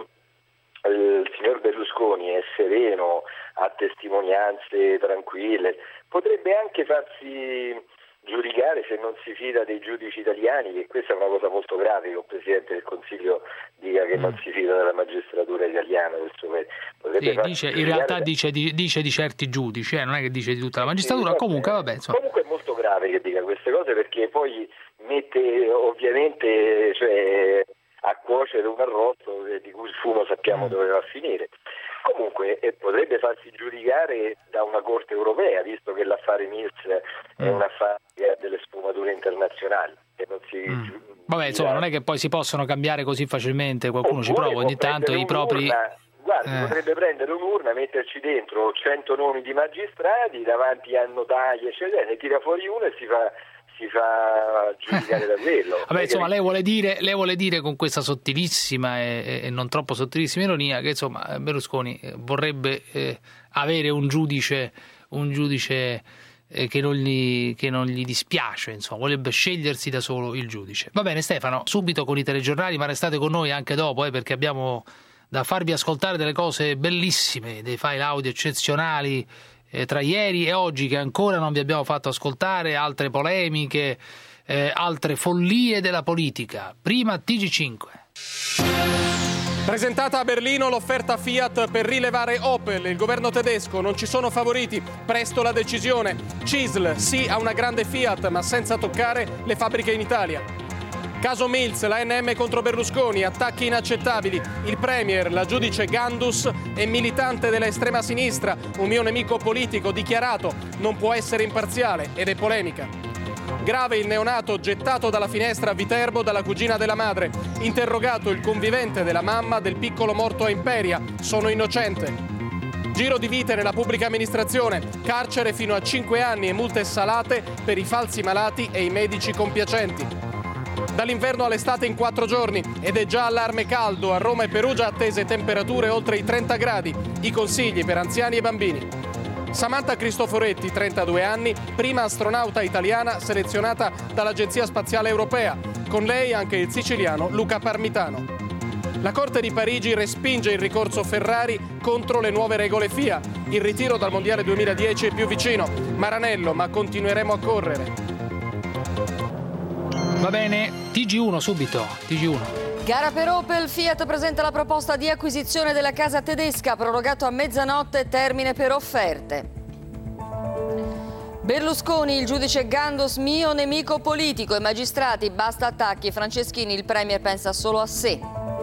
[SPEAKER 7] il signor Berlusconi è sereno, ha testimonianze tranquille, potrebbe anche farsi giudicare se non si fida dei giudici italiani, che questa è una cosa molto grave che un Presidente del Consiglio dica che mm. non si fida della magistratura italiana del suo potrebbe
[SPEAKER 3] sì, dice, in realtà dice di, dice di certi giudici, eh, non è che dice di tutta la magistratura, sì, comunque vabbè insomma.
[SPEAKER 7] Comunque è molto grave che dica queste cose, perché poi mette ovviamente cioè, a cuocere un arrosto di cui il fumo sappiamo mm. dove va a finire. Comunque eh, potrebbe farsi giudicare da una corte europea, visto che l'affare Mills mm. è un affare che ha delle sfumature internazionali. Che non si
[SPEAKER 3] mm. Vabbè, insomma, non è che poi si possono cambiare così facilmente, qualcuno ci prova ogni tanto i propri...
[SPEAKER 7] Guarda,
[SPEAKER 3] eh.
[SPEAKER 7] potrebbe prendere un'urna, metterci dentro cento nomi di magistrati, davanti a notai, eccetera, ne tira fuori uno e si fa... si fa giudicare da quello.
[SPEAKER 3] Vabbè, insomma, lei vuole dire, lei vuole dire con questa sottilissima e, e non troppo sottilissima ironia che insomma Berlusconi vorrebbe eh, avere un giudice, un giudice eh, che, non gli, che non gli dispiace, insomma, vorrebbe scegliersi da solo il giudice. Va bene, Stefano, subito con i telegiornali, ma restate con noi anche dopo, eh, perché abbiamo da farvi ascoltare delle cose bellissime, dei file audio eccezionali Eh, tra ieri e oggi che ancora non vi abbiamo fatto ascoltare, altre polemiche, eh, altre follie della politica. Prima T G cinque.
[SPEAKER 8] Presentata a Berlino l'offerta Fiat per rilevare Opel, il governo tedesco, non ci sono favoriti, presto la decisione. C I S L, sì a una grande Fiat, ma senza toccare le fabbriche in Italia. Caso Mills, l'A N M contro Berlusconi, attacchi inaccettabili. Il premier, la giudice Gandus, è militante della estrema sinistra, un mio nemico politico dichiarato, non può essere imparziale ed è polemica. Grave il neonato gettato dalla finestra a Viterbo dalla cugina della madre. Interrogato il convivente della mamma del piccolo morto a Imperia. Sono innocente. Giro di vite nella pubblica amministrazione. Carcere fino a cinque anni e multe salate per i falsi malati e i medici compiacenti. Dall'inverno all'estate in quattro giorni ed è già allarme caldo. A Roma e Perugia attese temperature oltre i trenta gradi. I consigli per anziani e bambini. Samantha Cristoforetti, trentadue anni, prima astronauta italiana selezionata dall'Agenzia Spaziale Europea. Con lei anche il siciliano Luca Parmitano. La Corte di Parigi respinge il ricorso Ferrari contro le nuove regole F I A. Il ritiro dal Mondiale duemiladieci è più vicino. Maranello, ma continueremo a correre.
[SPEAKER 3] Va bene, T G uno subito, T G uno.
[SPEAKER 9] Gara per Opel, Fiat presenta la proposta di acquisizione della casa tedesca, prorogato a mezzanotte, termine per offerte. Berlusconi, il giudice Gandus, mio nemico politico, e magistrati, basta attacchi, Franceschini, il premier pensa solo a sé.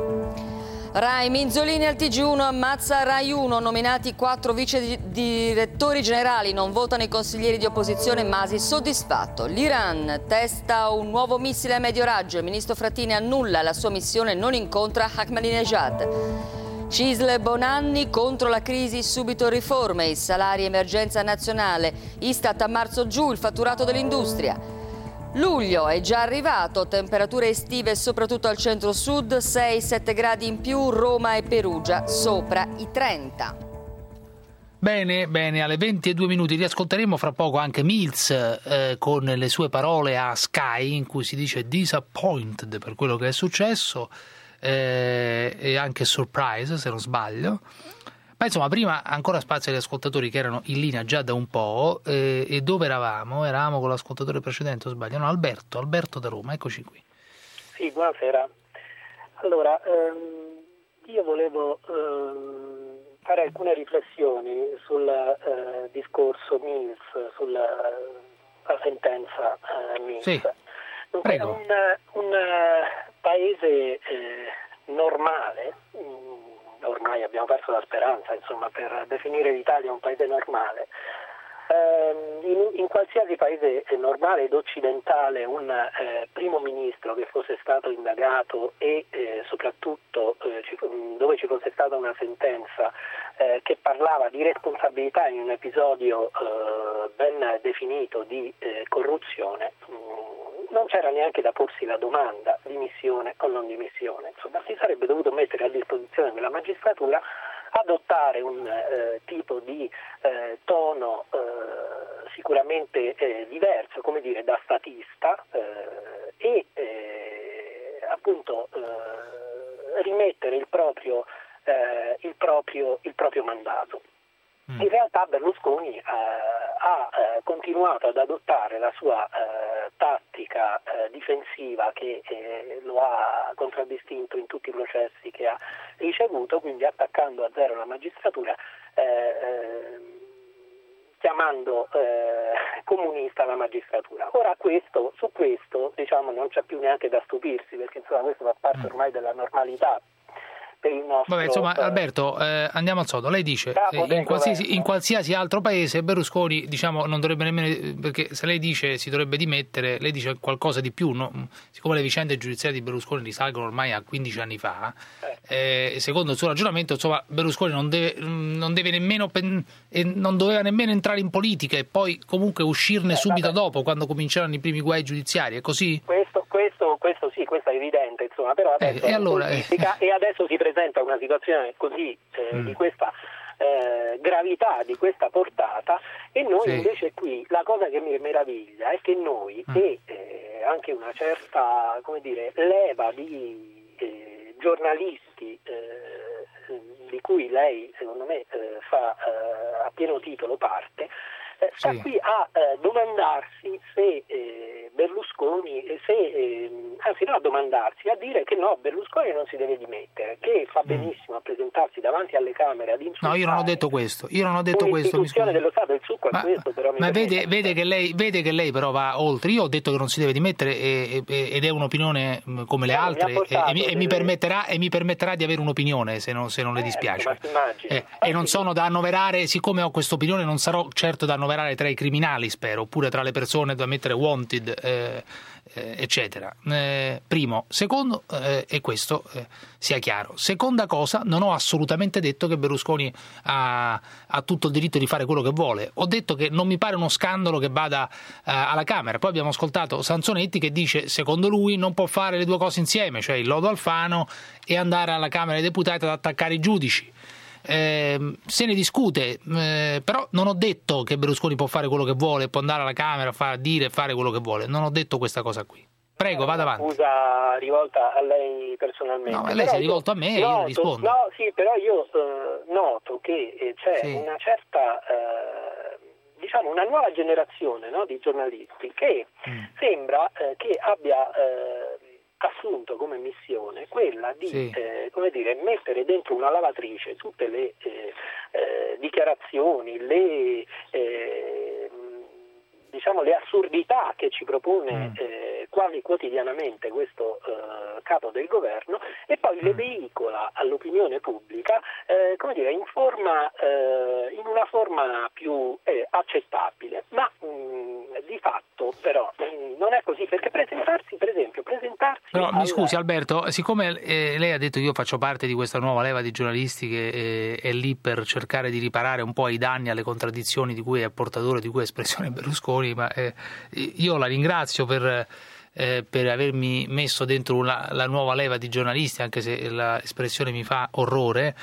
[SPEAKER 9] Rai, Minzolini al T G uno, ammazza Rai uno, nominati quattro vice direttori generali, non votano i consiglieri di opposizione, Masi soddisfatto. L'Iran testa un nuovo missile a medio raggio, il ministro Frattini annulla la sua missione, non incontra Ahmadinejad. C I S L Bonanni contro la crisi, subito riforme, i salari emergenza nazionale, Istat a marzo giù il fatturato dell'industria. Luglio è già arrivato, temperature estive soprattutto al centro-sud, sei sette gradi in più, Roma e Perugia sopra i trenta.
[SPEAKER 3] Bene, bene, alle venti e due minuti riascolteremo fra poco anche Mills eh, con le sue parole a Sky in cui si dice disappointed per quello che è successo eh, e anche surprise se non sbaglio. Ma insomma, prima ancora spazio agli ascoltatori che erano in linea già da un po'. Eh, e dove eravamo? Eravamo con l'ascoltatore precedente, o sbaglio? No, Alberto, Alberto da Roma, eccoci qui.
[SPEAKER 10] Sì, buonasera. Allora, ehm, io volevo ehm, fare alcune riflessioni sul eh, discorso Mills, sulla la sentenza eh, Mills.
[SPEAKER 3] Sì,
[SPEAKER 10] Dunque, un, un paese eh, normale, ormai abbiamo perso la speranza, insomma, per definire l'Italia un paese normale. Eh, in, in qualsiasi paese normale ed occidentale un eh, primo ministro che fosse stato indagato e eh, soprattutto eh, ci, dove ci fosse stata una sentenza eh, che parlava di responsabilità in un episodio eh, ben definito di eh, corruzione, mh, non c'era neanche da porsi la domanda dimissione o non dimissione, insomma si sarebbe dovuto mettere a disposizione della magistratura, adottare un eh, tipo di eh, tono eh, sicuramente eh, diverso, come dire, da statista eh, e eh, appunto eh, rimettere il proprio, eh, il proprio, il proprio mandato. In realtà Berlusconi eh, ha eh, continuato ad adottare la sua eh, tattica eh, difensiva che eh, lo ha contraddistinto in tutti i processi che ha ricevuto, quindi attaccando a zero la magistratura, eh, eh, chiamando eh, comunista la magistratura. Ora questo, su questo diciamo non c'è più neanche da stupirsi, perché insomma questo fa parte ormai della normalità. Il nostro,
[SPEAKER 3] Vabbè, insomma, Alberto, eh, andiamo al sodo. Lei dice eh, in, qualsiasi, in qualsiasi altro paese Berlusconi, diciamo, non dovrebbe nemmeno, perché se lei dice si dovrebbe dimettere, lei dice qualcosa di più, no? Siccome le vicende giudiziarie di Berlusconi risalgono ormai a quindici anni fa, eh, secondo il suo ragionamento, insomma, Berlusconi non deve, non deve nemmeno e non doveva nemmeno entrare in politica e poi comunque uscirne eh, subito vabbè. dopo, quando cominciarono i primi guai giudiziari, è così?
[SPEAKER 10] Questo, questo, questo sì, questo è evidente, insomma, però adesso,
[SPEAKER 3] eh, e, allora,
[SPEAKER 10] politica, eh. e adesso si presenta una situazione così eh, mm. di questa eh, gravità, di questa portata, e noi sì. invece qui la cosa che mi meraviglia è che noi mm. e eh, anche una certa, come dire, leva di eh, giornalisti eh, di cui lei secondo me eh, fa eh, a pieno titolo parte, eh, sta sì. qui a eh, domandarsi se eh, Berlusconi Berlusconi, se, eh, anzi no a domandarsi, a dire che no, Berlusconi non si deve dimettere, che fa benissimo a presentarsi davanti alle Camere ad insultare.
[SPEAKER 3] No, io non ho detto questo, io non ho detto questo.
[SPEAKER 10] L'istituzione dello Stato, il succo
[SPEAKER 3] ma,
[SPEAKER 10] è questo, però mi
[SPEAKER 3] ma vede, vede, che lei, vede che lei però va oltre. Io ho detto che non si deve dimettere e, e, ed è un'opinione come le altre e, e, mi, e, mi permetterà, e mi permetterà di avere un'opinione se non, se non le dispiace. Eh, e non sono da annoverare, siccome ho questa opinione non sarò certo da annoverare tra i criminali, spero, oppure tra le persone da mettere wanted, eh, eh, eccetera. Eh, primo. Secondo, eh, e questo eh, sia chiaro. Seconda cosa, non ho assolutamente detto che Berlusconi ha, ha tutto il diritto di fare quello che vuole. Ho detto che non mi pare uno scandalo che vada eh, alla Camera. Poi abbiamo ascoltato Sansonetti che dice, secondo lui, non può fare le due cose insieme, cioè il lodo Alfano e andare alla Camera dei Deputati ad attaccare i giudici. Eh, se ne discute, eh, però non ho detto che Berlusconi può fare quello che vuole, può andare alla Camera, fa, dire e fare quello che vuole. Non ho detto questa cosa qui. Prego, vada avanti.
[SPEAKER 10] Scusa rivolta a lei personalmente.
[SPEAKER 3] No, ma lei si è rivolto a me e io rispondo.
[SPEAKER 10] No, sì, però io eh, noto che eh, c'è
[SPEAKER 3] sì.
[SPEAKER 10] una certa, eh, diciamo, una nuova generazione, no, di giornalisti che mm. sembra eh, che abbia eh, assunto come missione quella di sì. eh, come dire, mettere dentro una lavatrice tutte le eh, eh, dichiarazioni, le eh, diciamo le assurdità che ci propone mm. eh, quasi quotidianamente questo eh, capo del governo e poi mm. le veicola all'opinione pubblica eh, come dire, in forma eh, in una forma più eh, accettabile, ma mh, di fatto però mh, non è così, perché presentarsi per esempio presentarsi
[SPEAKER 3] però
[SPEAKER 10] alla...
[SPEAKER 3] mi scusi Alberto, siccome eh, lei ha detto che io faccio parte di questa nuova leva di giornalisti che eh, è lì per cercare di riparare un po' ai danni, alle contraddizioni di cui è portatore, di cui è espressione Berlusconi, ma eh, io la ringrazio per Eh, per avermi messo dentro la, la nuova leva di giornalisti, anche se l'espressione mi fa orrore,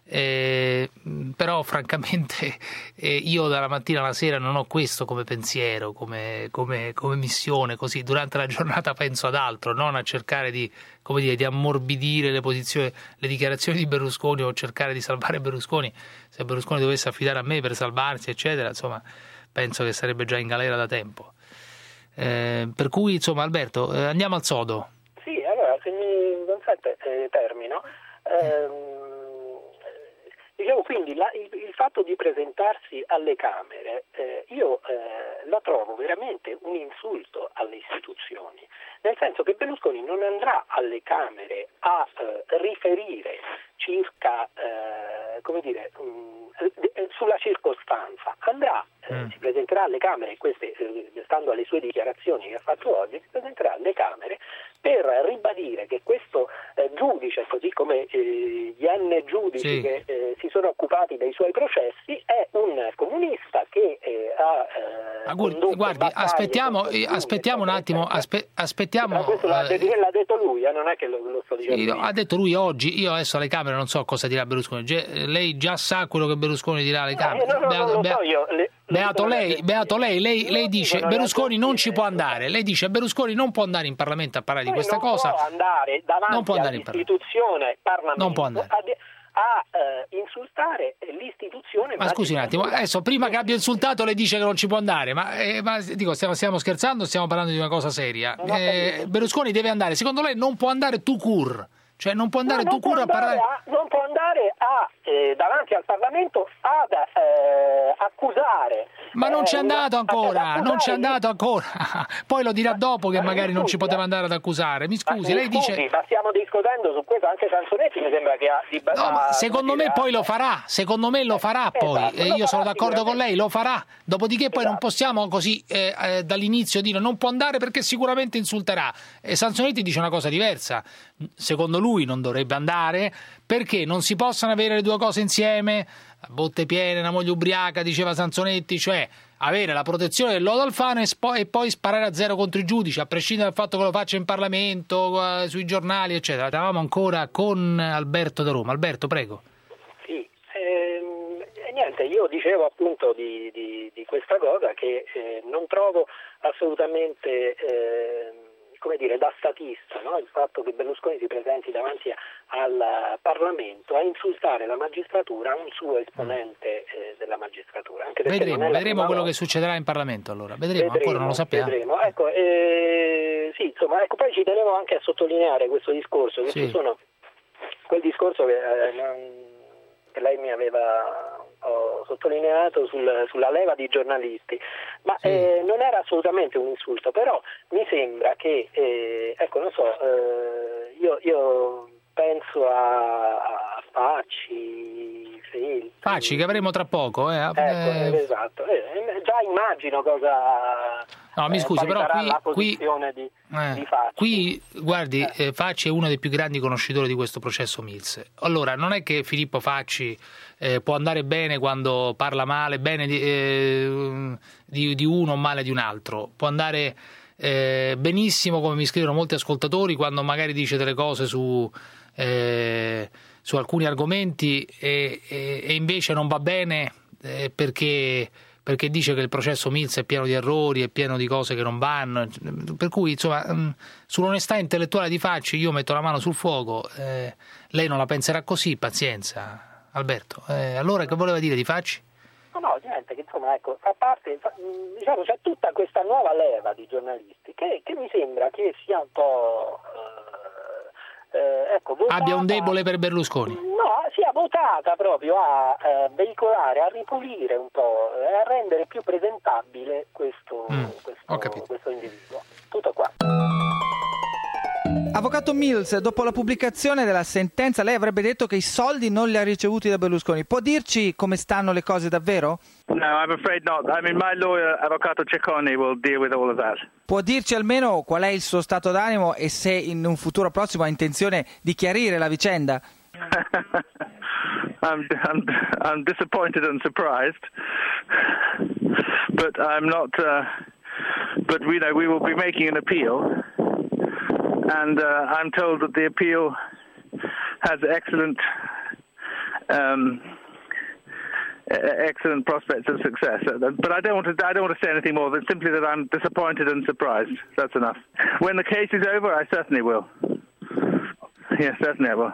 [SPEAKER 3] eh, però francamente eh, io dalla mattina alla sera non ho questo come pensiero, come, come, come missione, così durante la giornata penso ad altro, non a cercare di, come dire, di ammorbidire le posizioni, le dichiarazioni di Berlusconi o cercare di salvare Berlusconi. Se Berlusconi dovesse affidare a me per salvarsi eccetera, insomma penso che sarebbe già in galera da tempo. Eh, per cui insomma Alberto eh, andiamo al sodo.
[SPEAKER 10] Sì, allora se mi consente eh, termino ehm, dicevo quindi la, il, il fatto di presentarsi alle Camere eh, io eh, la trovo veramente un insulto alle istituzioni, nel senso che Berlusconi non andrà alle Camere a eh, riferire circa eh, come dire mh, sulla circostanza, andrà eh, mm. si presenterà alle Camere, queste eh, stando alle sue dichiarazioni che ha fatto oggi, si presenterà alle Camere per ribadire che questo eh, giudice, così come eh, gli N giudici sì. che eh, si sono occupati dei suoi processi, è un comunista che eh, ha eh,
[SPEAKER 3] ah, guardi, aspettiamo, aspettiamo un attimo, aspe, aspettiamo.
[SPEAKER 10] Questo l'ha, eh, l'ha detto lui, eh, non è che lo, lo sto dicendo.
[SPEAKER 3] Sì, ha detto lui oggi, io adesso alle Camere non so cosa dirà Berlusconi. Lei già sa quello che Berlusconi dirà alle Camere.
[SPEAKER 10] No, no,
[SPEAKER 3] Beato,
[SPEAKER 10] non lo
[SPEAKER 3] Beato,
[SPEAKER 10] so io. Le,
[SPEAKER 3] Beato lei, Beato lei, lei, lei dice Berlusconi non ci può andare. Lei dice Berlusconi non può andare in Parlamento a parlare di questa
[SPEAKER 10] non
[SPEAKER 3] cosa.
[SPEAKER 10] Può andare davanti non può andare all'istituzione Parlamento.
[SPEAKER 3] Non può andare.
[SPEAKER 10] A, a uh, insultare l'istituzione.
[SPEAKER 3] Ma scusi un attimo, adesso prima che abbia insultato le dice che non ci può andare, ma, eh, ma dico stiamo, stiamo scherzando, stiamo parlando di una cosa seria. Eh, Berlusconi deve andare, secondo lei non può andare tout court? Cioè non può andare
[SPEAKER 10] no,
[SPEAKER 3] tu cura a parlare
[SPEAKER 10] a, non può andare a eh, davanti al Parlamento ad eh, accusare
[SPEAKER 3] ma non
[SPEAKER 10] eh,
[SPEAKER 3] c'è andato ancora non c'è
[SPEAKER 10] il...
[SPEAKER 3] andato ancora poi lo dirà dopo che ma magari non ci poteva andare ad accusare. Mi scusi,
[SPEAKER 10] ma,
[SPEAKER 3] lei
[SPEAKER 10] scusi,
[SPEAKER 3] dice
[SPEAKER 10] ma stiamo discutendo su questo, anche Sansonetti mi sembra che ha di...
[SPEAKER 3] no, ma secondo me poi lo farà secondo me lo farà eh, poi esatto, e io sono d'accordo con lei, lo farà, dopodiché poi esatto. non possiamo così eh, eh, dall'inizio dire non può andare perché sicuramente insulterà. E Sansonetti dice una cosa diversa, secondo lui non dovrebbe andare perché non si possono avere le due cose insieme, a botte piene, una moglie ubriaca, diceva Sansonetti, cioè avere la protezione del lodo Alfano e, spo- e poi sparare a zero contro i giudici, a prescindere dal fatto che lo faccia in Parlamento, uh, sui giornali, eccetera. Eravamo ancora con Alberto da Roma. Alberto, prego.
[SPEAKER 10] Sì, ehm, niente, io dicevo appunto di, di, di questa cosa che eh, non trovo assolutamente... Eh, come dire, da statista, no? Il fatto che Berlusconi si presenti davanti al Parlamento a insultare la magistratura, un suo esponente eh, della magistratura. Anche
[SPEAKER 3] vedremo, vedremo quello volta. che succederà in Parlamento allora, vedremo, vedremo ancora non lo sappiamo.
[SPEAKER 10] Vedremo. Ecco, eh, eh, sì, insomma, ecco, poi ci tenevo anche a sottolineare questo discorso, che
[SPEAKER 3] Sì.
[SPEAKER 10] ci sono quel discorso che, eh, non- che lei mi aveva oh, sottolineato sul- sulla leva di giornalisti, ma eh, non era assolutamente un insulto, però mi sembra che, eh, ecco, non so, eh, io, io penso a, a Facci, Feltri.
[SPEAKER 3] Facci, che avremo tra poco. Eh.
[SPEAKER 10] Ecco,
[SPEAKER 3] Eh,
[SPEAKER 10] esatto. Eh, già immagino cosa
[SPEAKER 3] No, mi
[SPEAKER 10] eh,
[SPEAKER 3] scusi,
[SPEAKER 10] quale
[SPEAKER 3] però
[SPEAKER 10] sarà
[SPEAKER 3] qui-
[SPEAKER 10] la
[SPEAKER 3] qui-
[SPEAKER 10] posizione di,
[SPEAKER 3] Eh,
[SPEAKER 10] di Facci.
[SPEAKER 3] qui, guardi, eh, Facci è uno dei più grandi conoscitori di questo processo Mills. Allora, non è che Filippo Facci eh, può andare bene quando parla male, bene di, eh, di, di uno o male di un altro. Può andare eh, benissimo, come mi scrivono molti ascoltatori, quando magari dice delle cose su, eh, su alcuni argomenti e, e, e invece non va bene eh, perché... perché dice che il processo Mills è pieno di errori, è pieno di cose che non vanno, per cui insomma sull'onestà intellettuale di Facci io metto la mano sul fuoco, eh, lei non la penserà così, pazienza Alberto. Eh, allora che voleva dire di Facci?
[SPEAKER 10] No, no, niente, che insomma, ecco, fa parte, fa- diciamo, c'è tutta questa nuova leva di giornalisti che, che mi sembra che sia un po'... eh, eh, ecco, votata,
[SPEAKER 3] Abbia un debole per Berlusconi.
[SPEAKER 10] no, sia votata proprio a eh, veicolare, a ripulire un po', e a rendere più presentabile questo,
[SPEAKER 3] Mm,
[SPEAKER 10] questo, questo individuo. Tutto qua.
[SPEAKER 11] Avvocato Mills, dopo la pubblicazione della sentenza lei avrebbe detto che i soldi non li ha ricevuti da Berlusconi. Può dirci come stanno le cose davvero?
[SPEAKER 12] No, I'm afraid not. I mean, my lawyer, Avvocato Cecconi, will deal with all of that.
[SPEAKER 11] Può dirci almeno qual è il suo stato d'animo e se in un futuro prossimo ha intenzione di chiarire la vicenda?
[SPEAKER 12] I'm, I'm, I'm disappointed and surprised, but I'm not. Uh, but we know we will be making an appeal, and uh, I'm told that the appeal has excellent, um, excellent prospects of success. But I don't want to. I don't want to say anything more than simply that I'm disappointed and surprised. That's enough. When the case is over, I certainly will. Yes, certainly I will.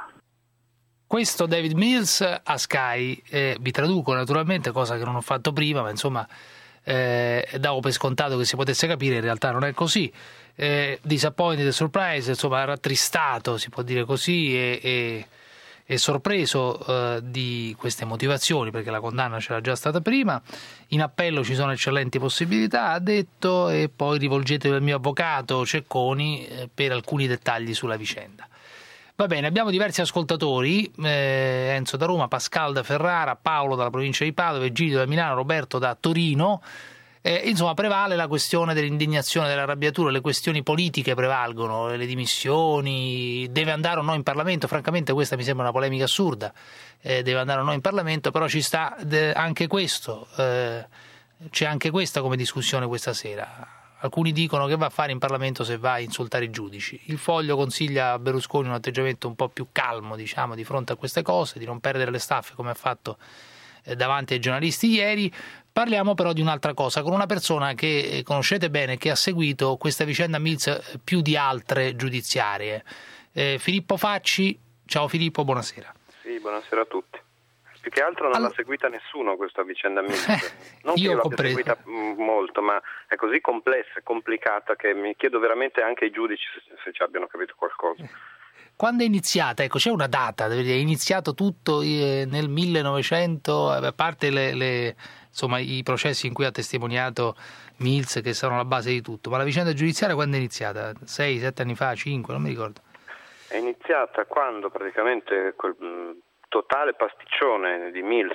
[SPEAKER 3] Questo David Mills a Sky, eh, vi traduco naturalmente, cosa che non ho fatto prima, ma insomma eh, davo per scontato che si potesse capire, in realtà non è così. Eh, disappointed e surprise, insomma rattristato, si può dire così, e, e, e sorpreso eh, di queste motivazioni, perché la condanna c'era già stata prima. In appello ci sono eccellenti possibilità, ha detto, e poi rivolgetevi al mio avvocato Cecconi eh, per alcuni dettagli sulla vicenda. Va bene, abbiamo diversi ascoltatori, eh, Enzo da Roma, Pascal da Ferrara, Paolo dalla provincia di Padova, Egidio da Milano, Roberto da Torino. Eh, insomma, prevale la questione dell'indignazione, dell'arrabbiatura, le questioni politiche prevalgono, le dimissioni, deve andare o no in Parlamento. Francamente questa mi sembra una polemica assurda, eh, deve andare o no in Parlamento, però ci sta de- anche questo, eh, c'è anche questa come discussione questa sera. Alcuni dicono che va a fare in Parlamento se va a insultare i giudici. Il Foglio consiglia a Berlusconi un atteggiamento un po' più calmo, diciamo, di fronte a queste cose, di non perdere le staffe come ha fatto eh, davanti ai giornalisti ieri. Parliamo però di un'altra cosa, con una persona che conoscete bene, che ha seguito questa vicenda Mills più di altre giudiziarie. Eh, Filippo Facci. Ciao Filippo, buonasera.
[SPEAKER 13] Sì, buonasera a tutti. Più che altro non
[SPEAKER 3] All...
[SPEAKER 13] l'ha seguita nessuno questa vicenda Mills. Non
[SPEAKER 3] io
[SPEAKER 13] che io l'abbia
[SPEAKER 3] compreso.
[SPEAKER 13] seguita molto, ma è così complessa e complicata che mi chiedo veramente anche ai giudici se, se ci abbiano capito qualcosa.
[SPEAKER 3] Quando è iniziata? Ecco, c'è una data, è iniziato tutto eh, nel millenovecento, a parte le, le, insomma, i processi in cui ha testimoniato Mills, che sono la base di tutto, ma la vicenda giudiziaria quando è iniziata? Sei, sette anni fa, cinque, non mi ricordo.
[SPEAKER 13] È iniziata quando praticamente quel mh, totale pasticcione di Mills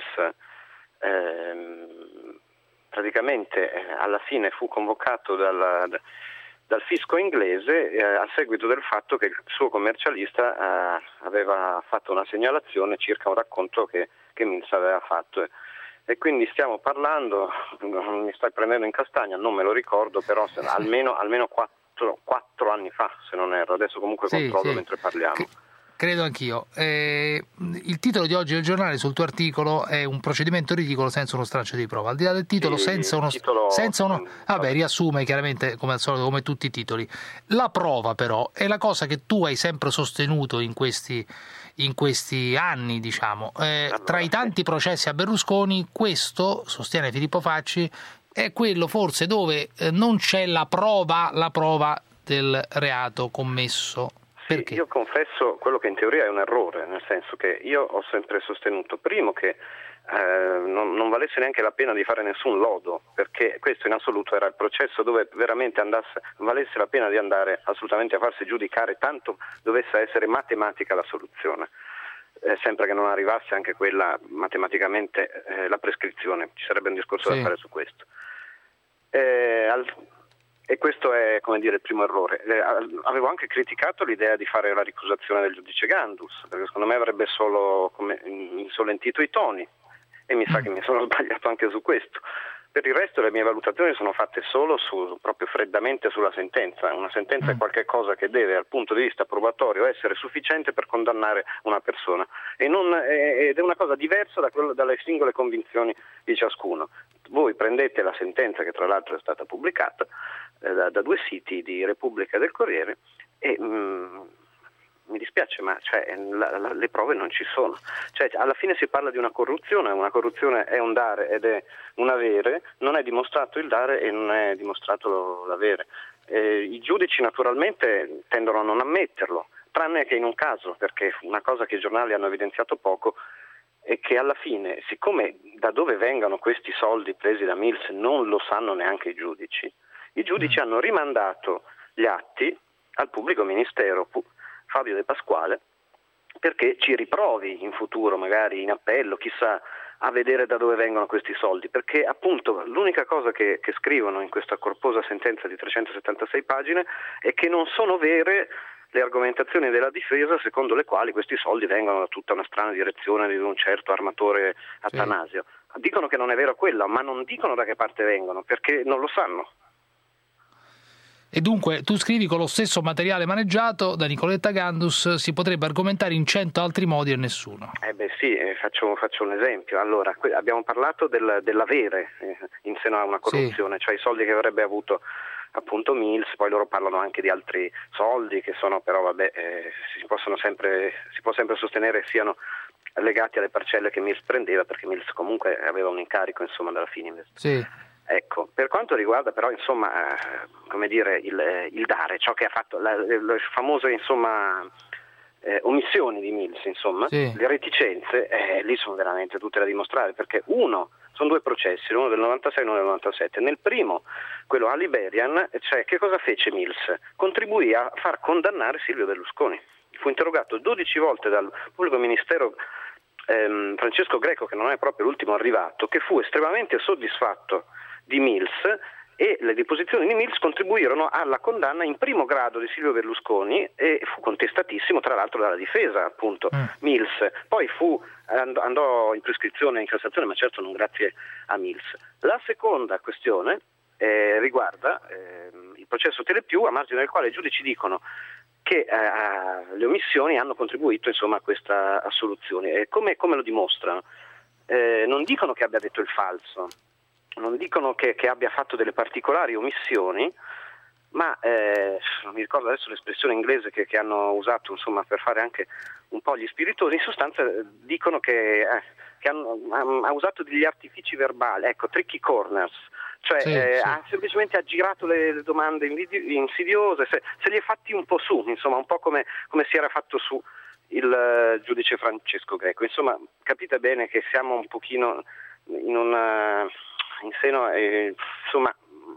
[SPEAKER 13] ehm, praticamente eh, alla fine fu convocato dalla, dal fisco inglese eh, a seguito del fatto che il suo commercialista eh, aveva fatto una segnalazione circa un racconto che, che Mills aveva fatto. E, e quindi stiamo parlando, mi stai prendendo in castagna, non me lo ricordo, però se, almeno, almeno quattro, quattro anni fa, se non erro, adesso comunque
[SPEAKER 3] sì,
[SPEAKER 13] controllo
[SPEAKER 3] sì.
[SPEAKER 13] mentre parliamo.
[SPEAKER 3] Credo anch'io. Eh, il titolo di oggi del giornale sul tuo articolo è un procedimento ridicolo senza uno straccio di prova. Al di là del titolo,
[SPEAKER 13] sì,
[SPEAKER 3] senza uno,
[SPEAKER 13] titolo...
[SPEAKER 3] senza uno, vabbè, riassume chiaramente come al solito, come tutti i titoli. La prova però è la cosa che tu hai sempre sostenuto in questi, in questi anni, diciamo. Eh, allora, tra i tanti processi a Berlusconi, questo, sostiene Filippo Facci, è quello forse dove eh, non c'è la prova, la prova del reato commesso. Perché?
[SPEAKER 13] Io confesso quello che in teoria è un errore, nel senso che io ho sempre sostenuto, primo, che eh, non, non valesse neanche la pena di fare nessun lodo, perché questo in assoluto era il processo dove veramente andasse, valesse la pena di andare assolutamente a farsi giudicare, tanto dovesse essere matematica la soluzione, eh, sempre che non arrivasse anche quella matematicamente eh, la prescrizione, ci sarebbe un discorso sì. da fare su questo. Eh, al, E questo è, come dire, il primo errore. Eh, avevo anche criticato l'idea di fare la ricusazione del giudice Gandus, perché secondo me avrebbe solo come, insolentito i toni, e mi sa che mi sono sbagliato anche su questo. Per il resto le mie valutazioni sono fatte solo su, proprio freddamente sulla sentenza. Una sentenza è qualche cosa che deve, dal punto di vista probatorio, essere sufficiente per condannare una persona, e non, ed è una cosa diversa da quello, dalle singole convinzioni di ciascuno. Voi prendete la sentenza, che tra l'altro è stata pubblicata eh, da, da due siti di Repubblica e del Corriere, e mm, mi dispiace, ma cioè, la, la, le prove non ci sono. Cioè, alla fine si parla di una corruzione, una corruzione è un dare ed è un avere, non è dimostrato il dare e non è dimostrato l'avere. Eh, I giudici naturalmente tendono a non ammetterlo, tranne che in un caso, perché una cosa che i giornali hanno evidenziato poco è che alla fine, siccome da dove vengano questi soldi presi da Mills non lo sanno neanche i giudici, i giudici mm. hanno rimandato gli atti al pubblico ministero Fabio De Pasquale, perché ci riprovi in futuro, magari in appello, chissà, a vedere da dove vengono questi soldi, perché appunto l'unica cosa che, che scrivono in questa corposa sentenza di trecentosettantasei pagine è che non sono vere le argomentazioni della difesa secondo le quali questi soldi vengono da tutta una strana direzione di un certo armatore Attanasio. Sì. Dicono che non è vero quello, ma non dicono da che parte vengono, perché non lo sanno.
[SPEAKER 3] E dunque tu scrivi: con lo stesso materiale maneggiato da Nicoletta Gandus si potrebbe argomentare in cento altri modi e nessuno.
[SPEAKER 13] Eh beh sì, eh, faccio, faccio un esempio. Allora, que- abbiamo parlato del, dell'avere eh, in seno a una corruzione, sì. cioè i soldi che avrebbe avuto appunto Mills, poi loro parlano anche di altri soldi che sono però vabbè eh, si possono sempre si può sempre sostenere siano legati alle parcelle che Mills prendeva, perché Mills comunque aveva un incarico insomma dalla Fininvest.
[SPEAKER 3] Sì.
[SPEAKER 13] Ecco, per quanto riguarda però insomma eh, come dire il, il dare, ciò che ha fatto la, le, le famose insomma eh, omissioni di Mills, insomma, sì. le reticenze eh, lì sono veramente tutte da dimostrare, perché uno sono due processi, uno del novantasei e uno del novantasette. Nel primo, quello a Liberian, cioè che cosa fece Mills? Contribuì a far condannare Silvio Berlusconi. Fu interrogato dodici volte dal pubblico ministero ehm, Francesco Greco, che non è proprio l'ultimo arrivato, che fu estremamente soddisfatto di Mills, e le deposizioni di Mills contribuirono alla condanna in primo grado di Silvio Berlusconi, e fu contestatissimo tra l'altro dalla difesa appunto mm. Mills. Poi fu andò in prescrizione in Cassazione, ma certo non grazie a Mills. La seconda questione eh, riguarda eh, il processo Telepiù, a margine del quale i giudici dicono che eh, le omissioni hanno contribuito insomma a questa assoluzione. E come, come lo dimostrano? Eh, non dicono che abbia detto il falso, non dicono che, che abbia fatto delle particolari omissioni, ma eh, non mi ricordo adesso l'espressione inglese che, che hanno usato insomma per fare anche un po' gli spiritosi. In sostanza eh, dicono che, eh, che hanno, ha, ha usato degli artifici verbali, ecco, tricky corners, cioè sì, eh, sì. ha semplicemente aggirato le, le domande insidiose, se, se li è fatti un po' su, insomma, un po' come, come si era fatto su il uh, giudice Francesco Greco. Insomma, capite bene che siamo un pochino in una in seno, eh, insomma,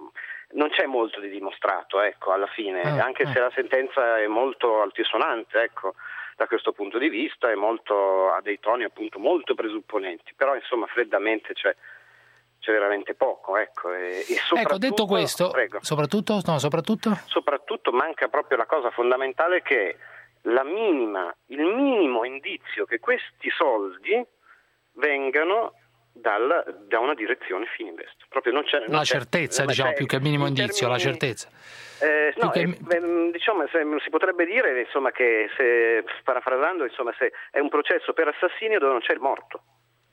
[SPEAKER 13] non c'è molto di dimostrato, ecco, alla fine, eh, anche eh. se la sentenza è molto altisonante, ecco, da questo punto di vista, è molto, ha dei toni appunto molto presupponenti, però insomma freddamente c'è, c'è veramente poco, ecco. E, e
[SPEAKER 3] ecco, detto questo, prego. soprattutto, no, soprattutto?
[SPEAKER 13] Soprattutto manca proprio la cosa fondamentale, che è la minima, il minimo indizio che questi soldi vengano Dal, da una direzione Fininvest. Proprio non c'è, non
[SPEAKER 3] la
[SPEAKER 13] c'è,
[SPEAKER 3] certezza, diciamo, più che il minimo indizio, termini, la certezza.
[SPEAKER 13] Eh, no,
[SPEAKER 3] che...
[SPEAKER 13] eh, diciamo, se, si potrebbe dire insomma che, se, parafrasando, insomma, se è un processo per assassinio dove non c'è il morto.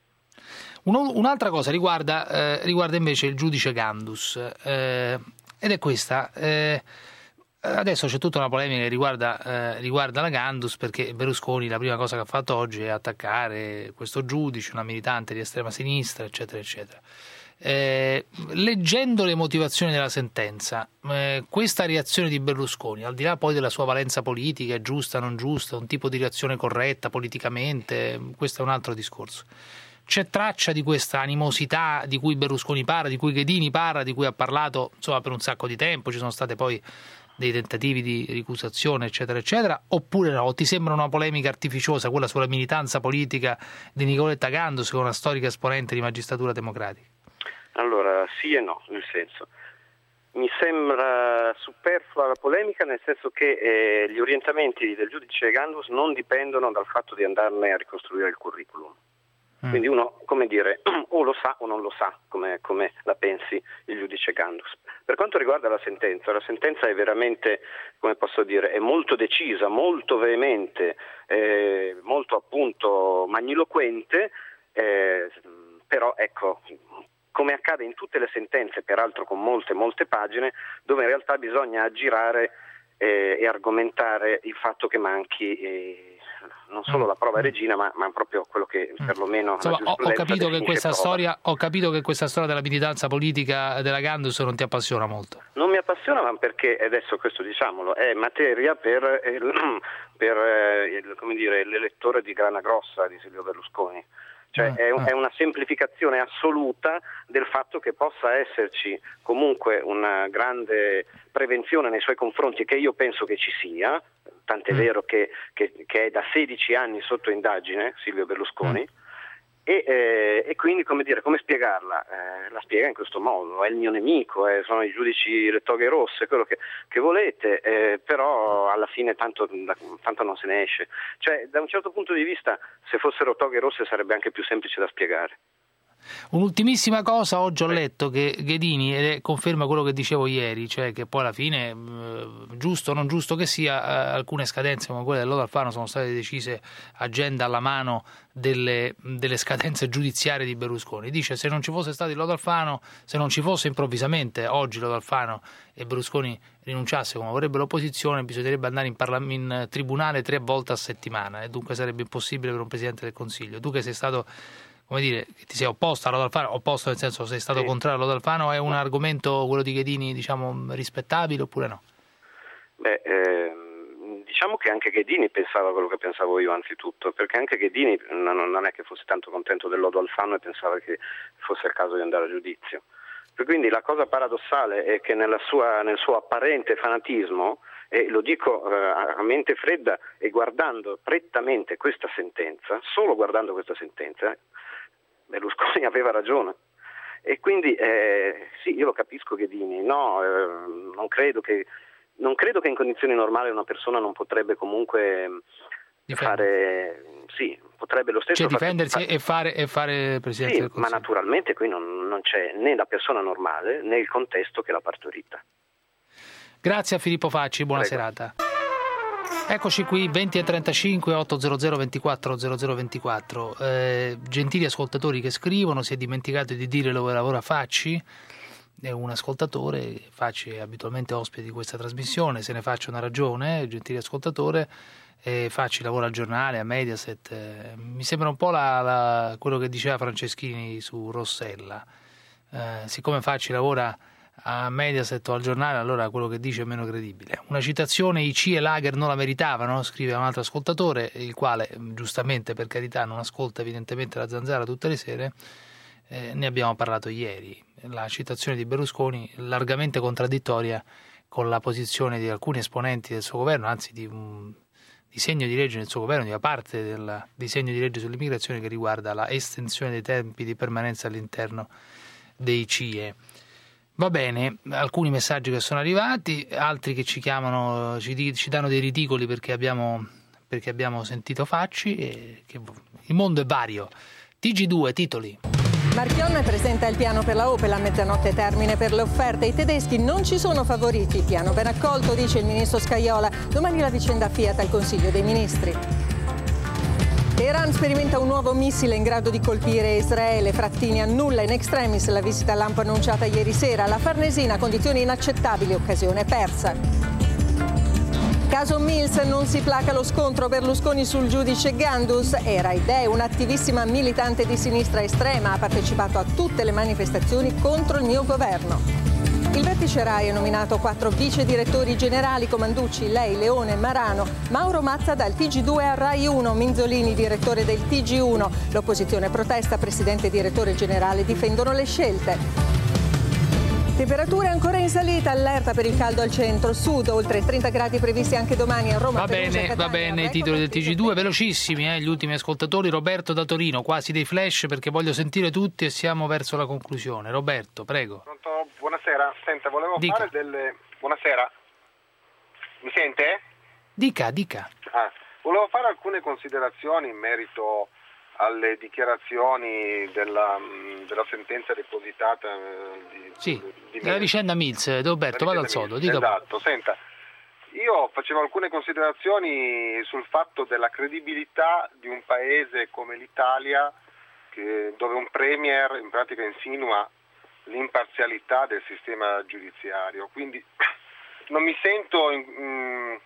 [SPEAKER 3] Un'altra cosa riguarda, eh, riguarda invece il giudice Gandus, eh, ed è questa. Eh, Adesso c'è tutta una polemica che riguarda, eh, riguarda la Gandus, perché Berlusconi la prima cosa che ha fatto oggi è attaccare questo giudice, una militante di estrema sinistra, eccetera, eccetera. Eh, leggendo le motivazioni della sentenza, eh, questa reazione di Berlusconi, al di là poi della sua valenza politica, è giusta, non giusta, un tipo di reazione corretta politicamente, questo è un altro discorso. C'è traccia di questa animosità di cui Berlusconi parla, di cui Ghedini parla, di cui ha parlato insomma per un sacco di tempo, ci sono state poi dei tentativi di ricusazione eccetera eccetera, oppure no? Ti sembra una polemica artificiosa quella sulla militanza politica di Nicoletta Gandos, che è una storica esponente di Magistratura Democratica?
[SPEAKER 13] Allora, sì e no, nel senso, mi sembra superflua la polemica, nel senso che eh, gli orientamenti del giudice Gandos non dipendono dal fatto di andarne a ricostruire il curriculum. Mm. Quindi uno, come dire, o lo sa o non lo sa, come, come la pensi il giudice Gandos. Per quanto riguarda la sentenza, la sentenza è veramente, come posso dire, è molto decisa, molto veemente, eh, molto appunto magniloquente, eh, però ecco, come accade in tutte le sentenze, peraltro con molte, molte pagine, dove in realtà bisogna aggirare eh, e argomentare il fatto che manchi eh, non solo la prova regina, ma, ma proprio quello che perlomeno
[SPEAKER 3] Insomma, ho, ho, capito che questa storia, ho capito che questa storia della militanza politica della Gandos non ti appassiona molto.
[SPEAKER 13] Non mi appassiona, ma perché, adesso questo diciamolo, è materia per, eh, per eh, il, come dire, l'elettore di Grana Grossa di Silvio Berlusconi. Cioè è, è una semplificazione assoluta del fatto che possa esserci comunque una grande prevenzione nei suoi confronti, che io penso che ci sia, tant'è mm. vero che, che, che è da sedici anni sotto indagine Silvio Berlusconi, mm. e, eh, e quindi come dire, come spiegarla? Eh, la spiega in questo modo: è il mio nemico, eh, sono i giudici le toghe rosse, quello che, che volete, eh, però alla fine tanto, tanto non se ne esce. Cioè, da un certo punto di vista, se fossero toghe rosse sarebbe anche più semplice da spiegare.
[SPEAKER 3] Un'ultimissima cosa, oggi ho letto che Ghedini, ed conferma quello che dicevo ieri, cioè che poi alla fine, giusto o non giusto che sia, alcune scadenze come quelle del lodo Alfano sono state decise agenda alla mano delle, delle scadenze giudiziarie di Berlusconi. Dice: se non ci fosse stato il lodo Alfano, se non ci fosse improvvisamente oggi il lodo Alfano e Berlusconi rinunciasse come vorrebbe l'opposizione, bisognerebbe andare in, parla- in tribunale tre volte a settimana, e dunque sarebbe impossibile per un Presidente del Consiglio. Tu che sei stato, come dire, che ti sei opposto a Lodo Alfano, opposto nel senso sei stato sì. contrario a Lodo Alfano, è un argomento, quello di Ghedini, diciamo, rispettabile oppure no?
[SPEAKER 13] Beh, eh, diciamo che anche Ghedini pensava quello che pensavo io anzitutto, perché anche Ghedini non, non è che fosse tanto contento del Lodo Alfano e pensava che fosse il caso di andare a giudizio. E quindi la cosa paradossale è che nella sua, nel suo apparente fanatismo, e lo dico eh, a mente fredda e guardando prettamente questa sentenza, solo guardando questa sentenza, Berlusconi aveva ragione. E quindi eh, sì, io lo capisco Ghedini, no, eh, non credo che non credo che in condizioni normali una persona non potrebbe comunque fare, sì, potrebbe lo stesso
[SPEAKER 3] cioè difendersi fare, e fare e fare Presidente
[SPEAKER 13] sì,
[SPEAKER 3] del Consiglio.
[SPEAKER 13] Ma naturalmente qui non, non c'è né la persona normale né il contesto che l'ha partorita.
[SPEAKER 3] Grazie a Filippo Facci, buona Prego. serata. Eccoci qui, venti e trentacinque, ottocento ventiquattro zero zero ventiquattro. Eh, gentili ascoltatori che scrivono: si è dimenticato di dire dove lavora Facci. È un ascoltatore, Facci è abitualmente ospite di questa trasmissione, se ne faccia una ragione, gentile ascoltatore. Eh, Facci lavora al giornale, a Mediaset. Eh, mi sembra un po' la, la, quello che diceva Franceschini su Rossella. Eh, siccome Facci lavora a Mediaset o al giornale, allora quello che dice è meno credibile. Una citazione: i C e Lager non la meritavano, scrive un altro ascoltatore, il quale giustamente, per carità, non ascolta evidentemente la Zanzara tutte le sere. Eh, ne abbiamo parlato ieri. La citazione di Berlusconi largamente contraddittoria con la posizione di alcuni esponenti del suo governo, anzi di un disegno di legge del suo governo, di una parte del disegno di legge sull'immigrazione che riguarda la estensione dei tempi di permanenza all'interno dei C I E. Va bene, alcuni messaggi che sono arrivati, altri che ci chiamano, ci, ci danno dei ridicoli perché abbiamo, perché abbiamo sentito Facci, e che il mondo è vario. T G due, titoli.
[SPEAKER 5] Marchionne presenta il piano per la Opel, a mezzanotte termine per le offerte. I tedeschi non ci sono favoriti, piano ben accolto, dice il ministro Scajola. Domani la vicenda Fiat al Consiglio dei Ministri. Teheran sperimenta un nuovo missile in grado di colpire Israele. Frattini annulla in extremis la visita all'A M P annunciata ieri sera. La Farnesina, condizioni inaccettabili, occasione persa. Caso Mills, non si placa lo scontro Berlusconi sul giudice Gandus. Era Idè, un'attivissima militante di sinistra estrema, ha partecipato a tutte le manifestazioni contro il mio governo. Il vertice Rai ha nominato quattro vice direttori generali: Comanducci, Lei, Leone, Marano. Mauro Mazza dal T G due a Rai uno, Minzolini direttore del T G uno. L'opposizione protesta, presidente e direttore generale difendono le scelte. Temperature ancora in salita, allerta per il caldo al centro-sud, oltre trenta gradi previsti anche domani a Roma.
[SPEAKER 3] Va
[SPEAKER 5] Perugia,
[SPEAKER 3] bene,
[SPEAKER 5] Catania,
[SPEAKER 3] va bene, i
[SPEAKER 5] Reco,
[SPEAKER 3] titoli del T G due, velocissimi, eh, gli ultimi ascoltatori. Roberto da Torino, quasi dei flash perché voglio sentire tutti e siamo verso la conclusione. Roberto, prego.
[SPEAKER 14] Pronto? Buonasera, senta, volevo
[SPEAKER 3] Dica.
[SPEAKER 14] fare delle... Buonasera, mi sente?
[SPEAKER 3] Dica, dica.
[SPEAKER 14] Ah, volevo fare alcune considerazioni in merito alle dichiarazioni della, della sentenza depositata eh, di,
[SPEAKER 3] Sì,
[SPEAKER 14] di
[SPEAKER 3] la vicenda Mills, Roberto, vada al sodo, dica.
[SPEAKER 14] Esatto, senta, io facevo alcune considerazioni sul fatto della credibilità di un paese come l'Italia, che, dove un premier in pratica insinua l'imparzialità del sistema giudiziario, quindi non mi sento in, in,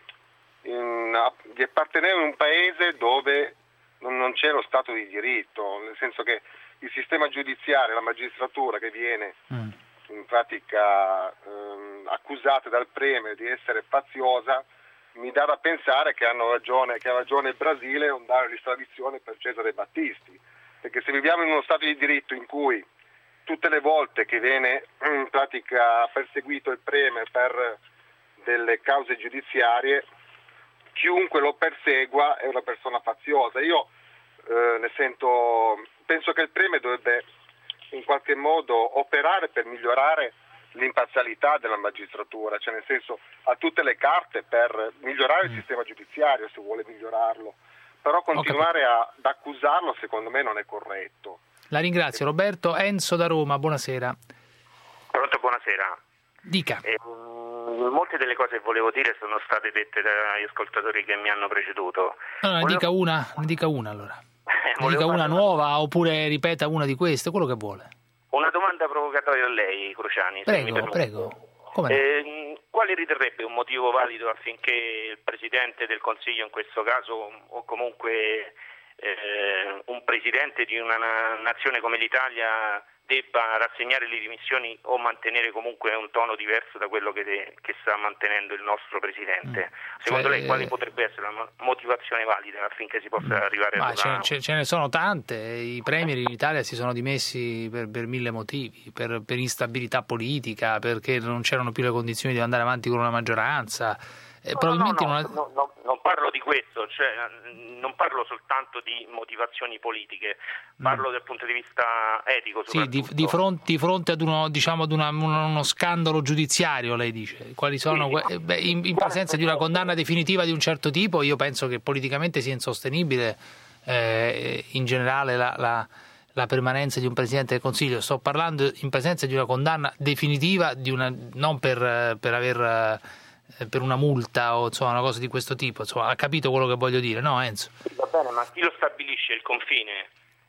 [SPEAKER 14] in, di appartenere a un paese dove non, non c'è lo Stato di diritto, nel senso che il sistema giudiziario, la magistratura che viene mm. in pratica ehm, accusata dal premier di essere faziosa, mi dà da pensare che hanno ragione, che ha ragione il Brasile a non dare l'estradizione per Cesare Battisti, perché se viviamo in uno Stato di diritto in cui tutte le volte che viene in pratica perseguito il premier per delle cause giudiziarie, chiunque lo persegua è una persona faziosa. Io eh, ne sento, penso che il premier dovrebbe in qualche modo operare per migliorare l'imparzialità della magistratura, cioè nel senso ha tutte le carte per migliorare il sistema giudiziario se vuole migliorarlo, però continuare a, ad accusarlo secondo me non è corretto.
[SPEAKER 3] La ringrazio Roberto. Enzo da Roma, buonasera.
[SPEAKER 15] Pronto, buonasera.
[SPEAKER 3] Dica.
[SPEAKER 15] Eh, molte delle cose che volevo dire sono state dette dagli ascoltatori che mi hanno preceduto.
[SPEAKER 3] No, ne
[SPEAKER 15] volevo...
[SPEAKER 3] dica una, ne dica una allora.
[SPEAKER 15] Eh,
[SPEAKER 3] ne dica una nuova oppure ripeta una di queste, quello che vuole.
[SPEAKER 15] Una domanda provocatoria a lei, Cruciani.
[SPEAKER 3] Prego, prego. Come no?
[SPEAKER 15] eh, quale riterrebbe un motivo valido affinché il Presidente del Consiglio, in questo caso, o comunque eh, un Presidente di una nazione come l'Italia, debba rassegnare le dimissioni o mantenere comunque un tono diverso da quello che, de- che sta mantenendo il nostro Presidente? Mm. Secondo cioè, lei quale potrebbe essere la motivazione valida affinché si possa mm. arrivare
[SPEAKER 3] Ma
[SPEAKER 15] a
[SPEAKER 3] ce,
[SPEAKER 15] una...
[SPEAKER 3] ce, ce ne sono tante. I premier in Italia si sono dimessi per, per mille motivi, per, per instabilità politica, perché non c'erano più le condizioni di andare avanti con una maggioranza. Eh,
[SPEAKER 15] no,
[SPEAKER 3] probabilmente
[SPEAKER 15] no, no,
[SPEAKER 3] una...
[SPEAKER 15] no, no, non parlo di questo, cioè, non parlo soltanto di motivazioni politiche, parlo mm. dal punto di vista etico.
[SPEAKER 3] Sì, di, di, fronte, di fronte ad uno, diciamo, ad una, uno scandalo giudiziario, lei dice, quali sono sì. Beh, in, in presenza di una condanna definitiva di un certo tipo, io penso che politicamente sia insostenibile eh, in generale la, la, la permanenza di un Presidente del Consiglio. Sto parlando in presenza di una condanna definitiva, di una, non per, per aver... per una multa o insomma una cosa di questo tipo, insomma, ha capito quello che voglio dire, no Enzo?
[SPEAKER 15] Va bene, ma chi lo stabilisce il confine?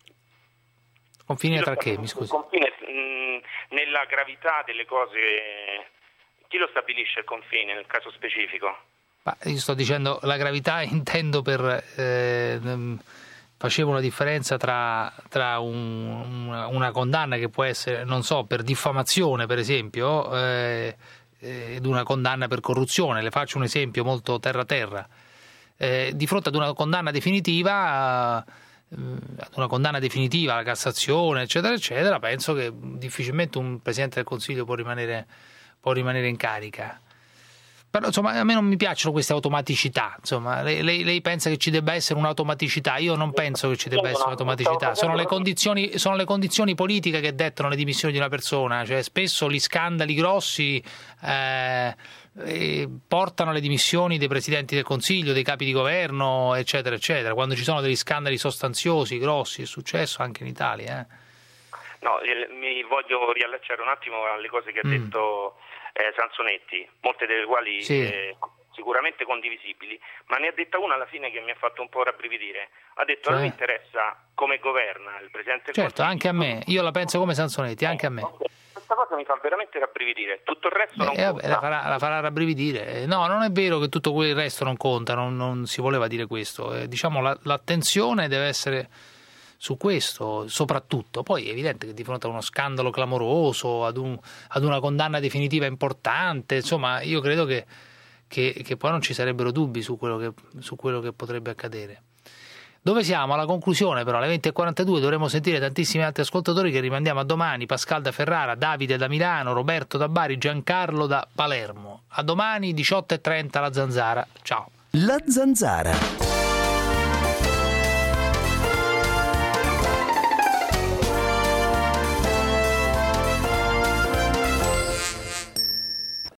[SPEAKER 3] Confine tra che, mi scusi?
[SPEAKER 15] Il confine mh, nella gravità delle cose, chi lo stabilisce il confine nel caso specifico?
[SPEAKER 3] Ma io sto dicendo la gravità, intendo per eh, facevo una differenza tra, tra un, una, una condanna che può essere, non so, per diffamazione per esempio, eh, ed una condanna per corruzione. Le faccio un esempio molto terra-terra. Eh, di fronte ad una condanna definitiva, eh, ad una condanna definitiva, la Cassazione, eccetera, eccetera, penso che difficilmente un Presidente del Consiglio può rimanere, può rimanere in carica. Però insomma a me non mi piacciono queste automaticità, insomma lei, lei, lei pensa che ci debba essere un'automaticità, io non penso che ci debba essere un'automaticità, sono le condizioni, sono le condizioni politiche che dettano le dimissioni di una persona, cioè spesso gli scandali grossi eh, eh, portano alle dimissioni dei Presidenti del Consiglio, dei capi di governo, eccetera, eccetera, quando ci sono degli scandali sostanziosi, grossi, è successo anche in Italia. Eh.
[SPEAKER 15] No, mi voglio riallacciare un attimo alle cose che ha mm. detto Eh, Sansonetti, molte delle quali
[SPEAKER 3] sì.
[SPEAKER 15] eh, sicuramente condivisibili, ma ne ha detta una alla fine che mi ha fatto un po' rabbrividire. Ha detto
[SPEAKER 3] cioè?
[SPEAKER 15] a lui interessa come governa il Presidente del
[SPEAKER 3] Certo,
[SPEAKER 15] Consiglio.
[SPEAKER 3] anche a me, io la penso come Sansonetti, anche a me.
[SPEAKER 15] Okay. questa cosa mi fa veramente rabbrividire, tutto il resto non
[SPEAKER 3] eh,
[SPEAKER 15] conta.
[SPEAKER 3] Vabbè, la, farà, la farà rabbrividire. No, non è vero che tutto quel resto non conta, non, non si voleva dire questo. Eh, diciamo la, l'attenzione deve essere su questo soprattutto. Poi è evidente che di fronte a uno scandalo clamoroso, ad, un, ad una condanna definitiva importante, insomma, io credo che, che, che poi non ci sarebbero dubbi su quello che, su quello che potrebbe accadere. Dove siamo? Alla conclusione però, alle venti e quarantadue dovremo sentire tantissimi altri ascoltatori che rimandiamo a domani: Pascal da Ferrara, Davide da Milano, Roberto da Bari, Giancarlo da Palermo. A domani diciotto e trenta La Zanzara. Ciao.
[SPEAKER 16] La Zanzara.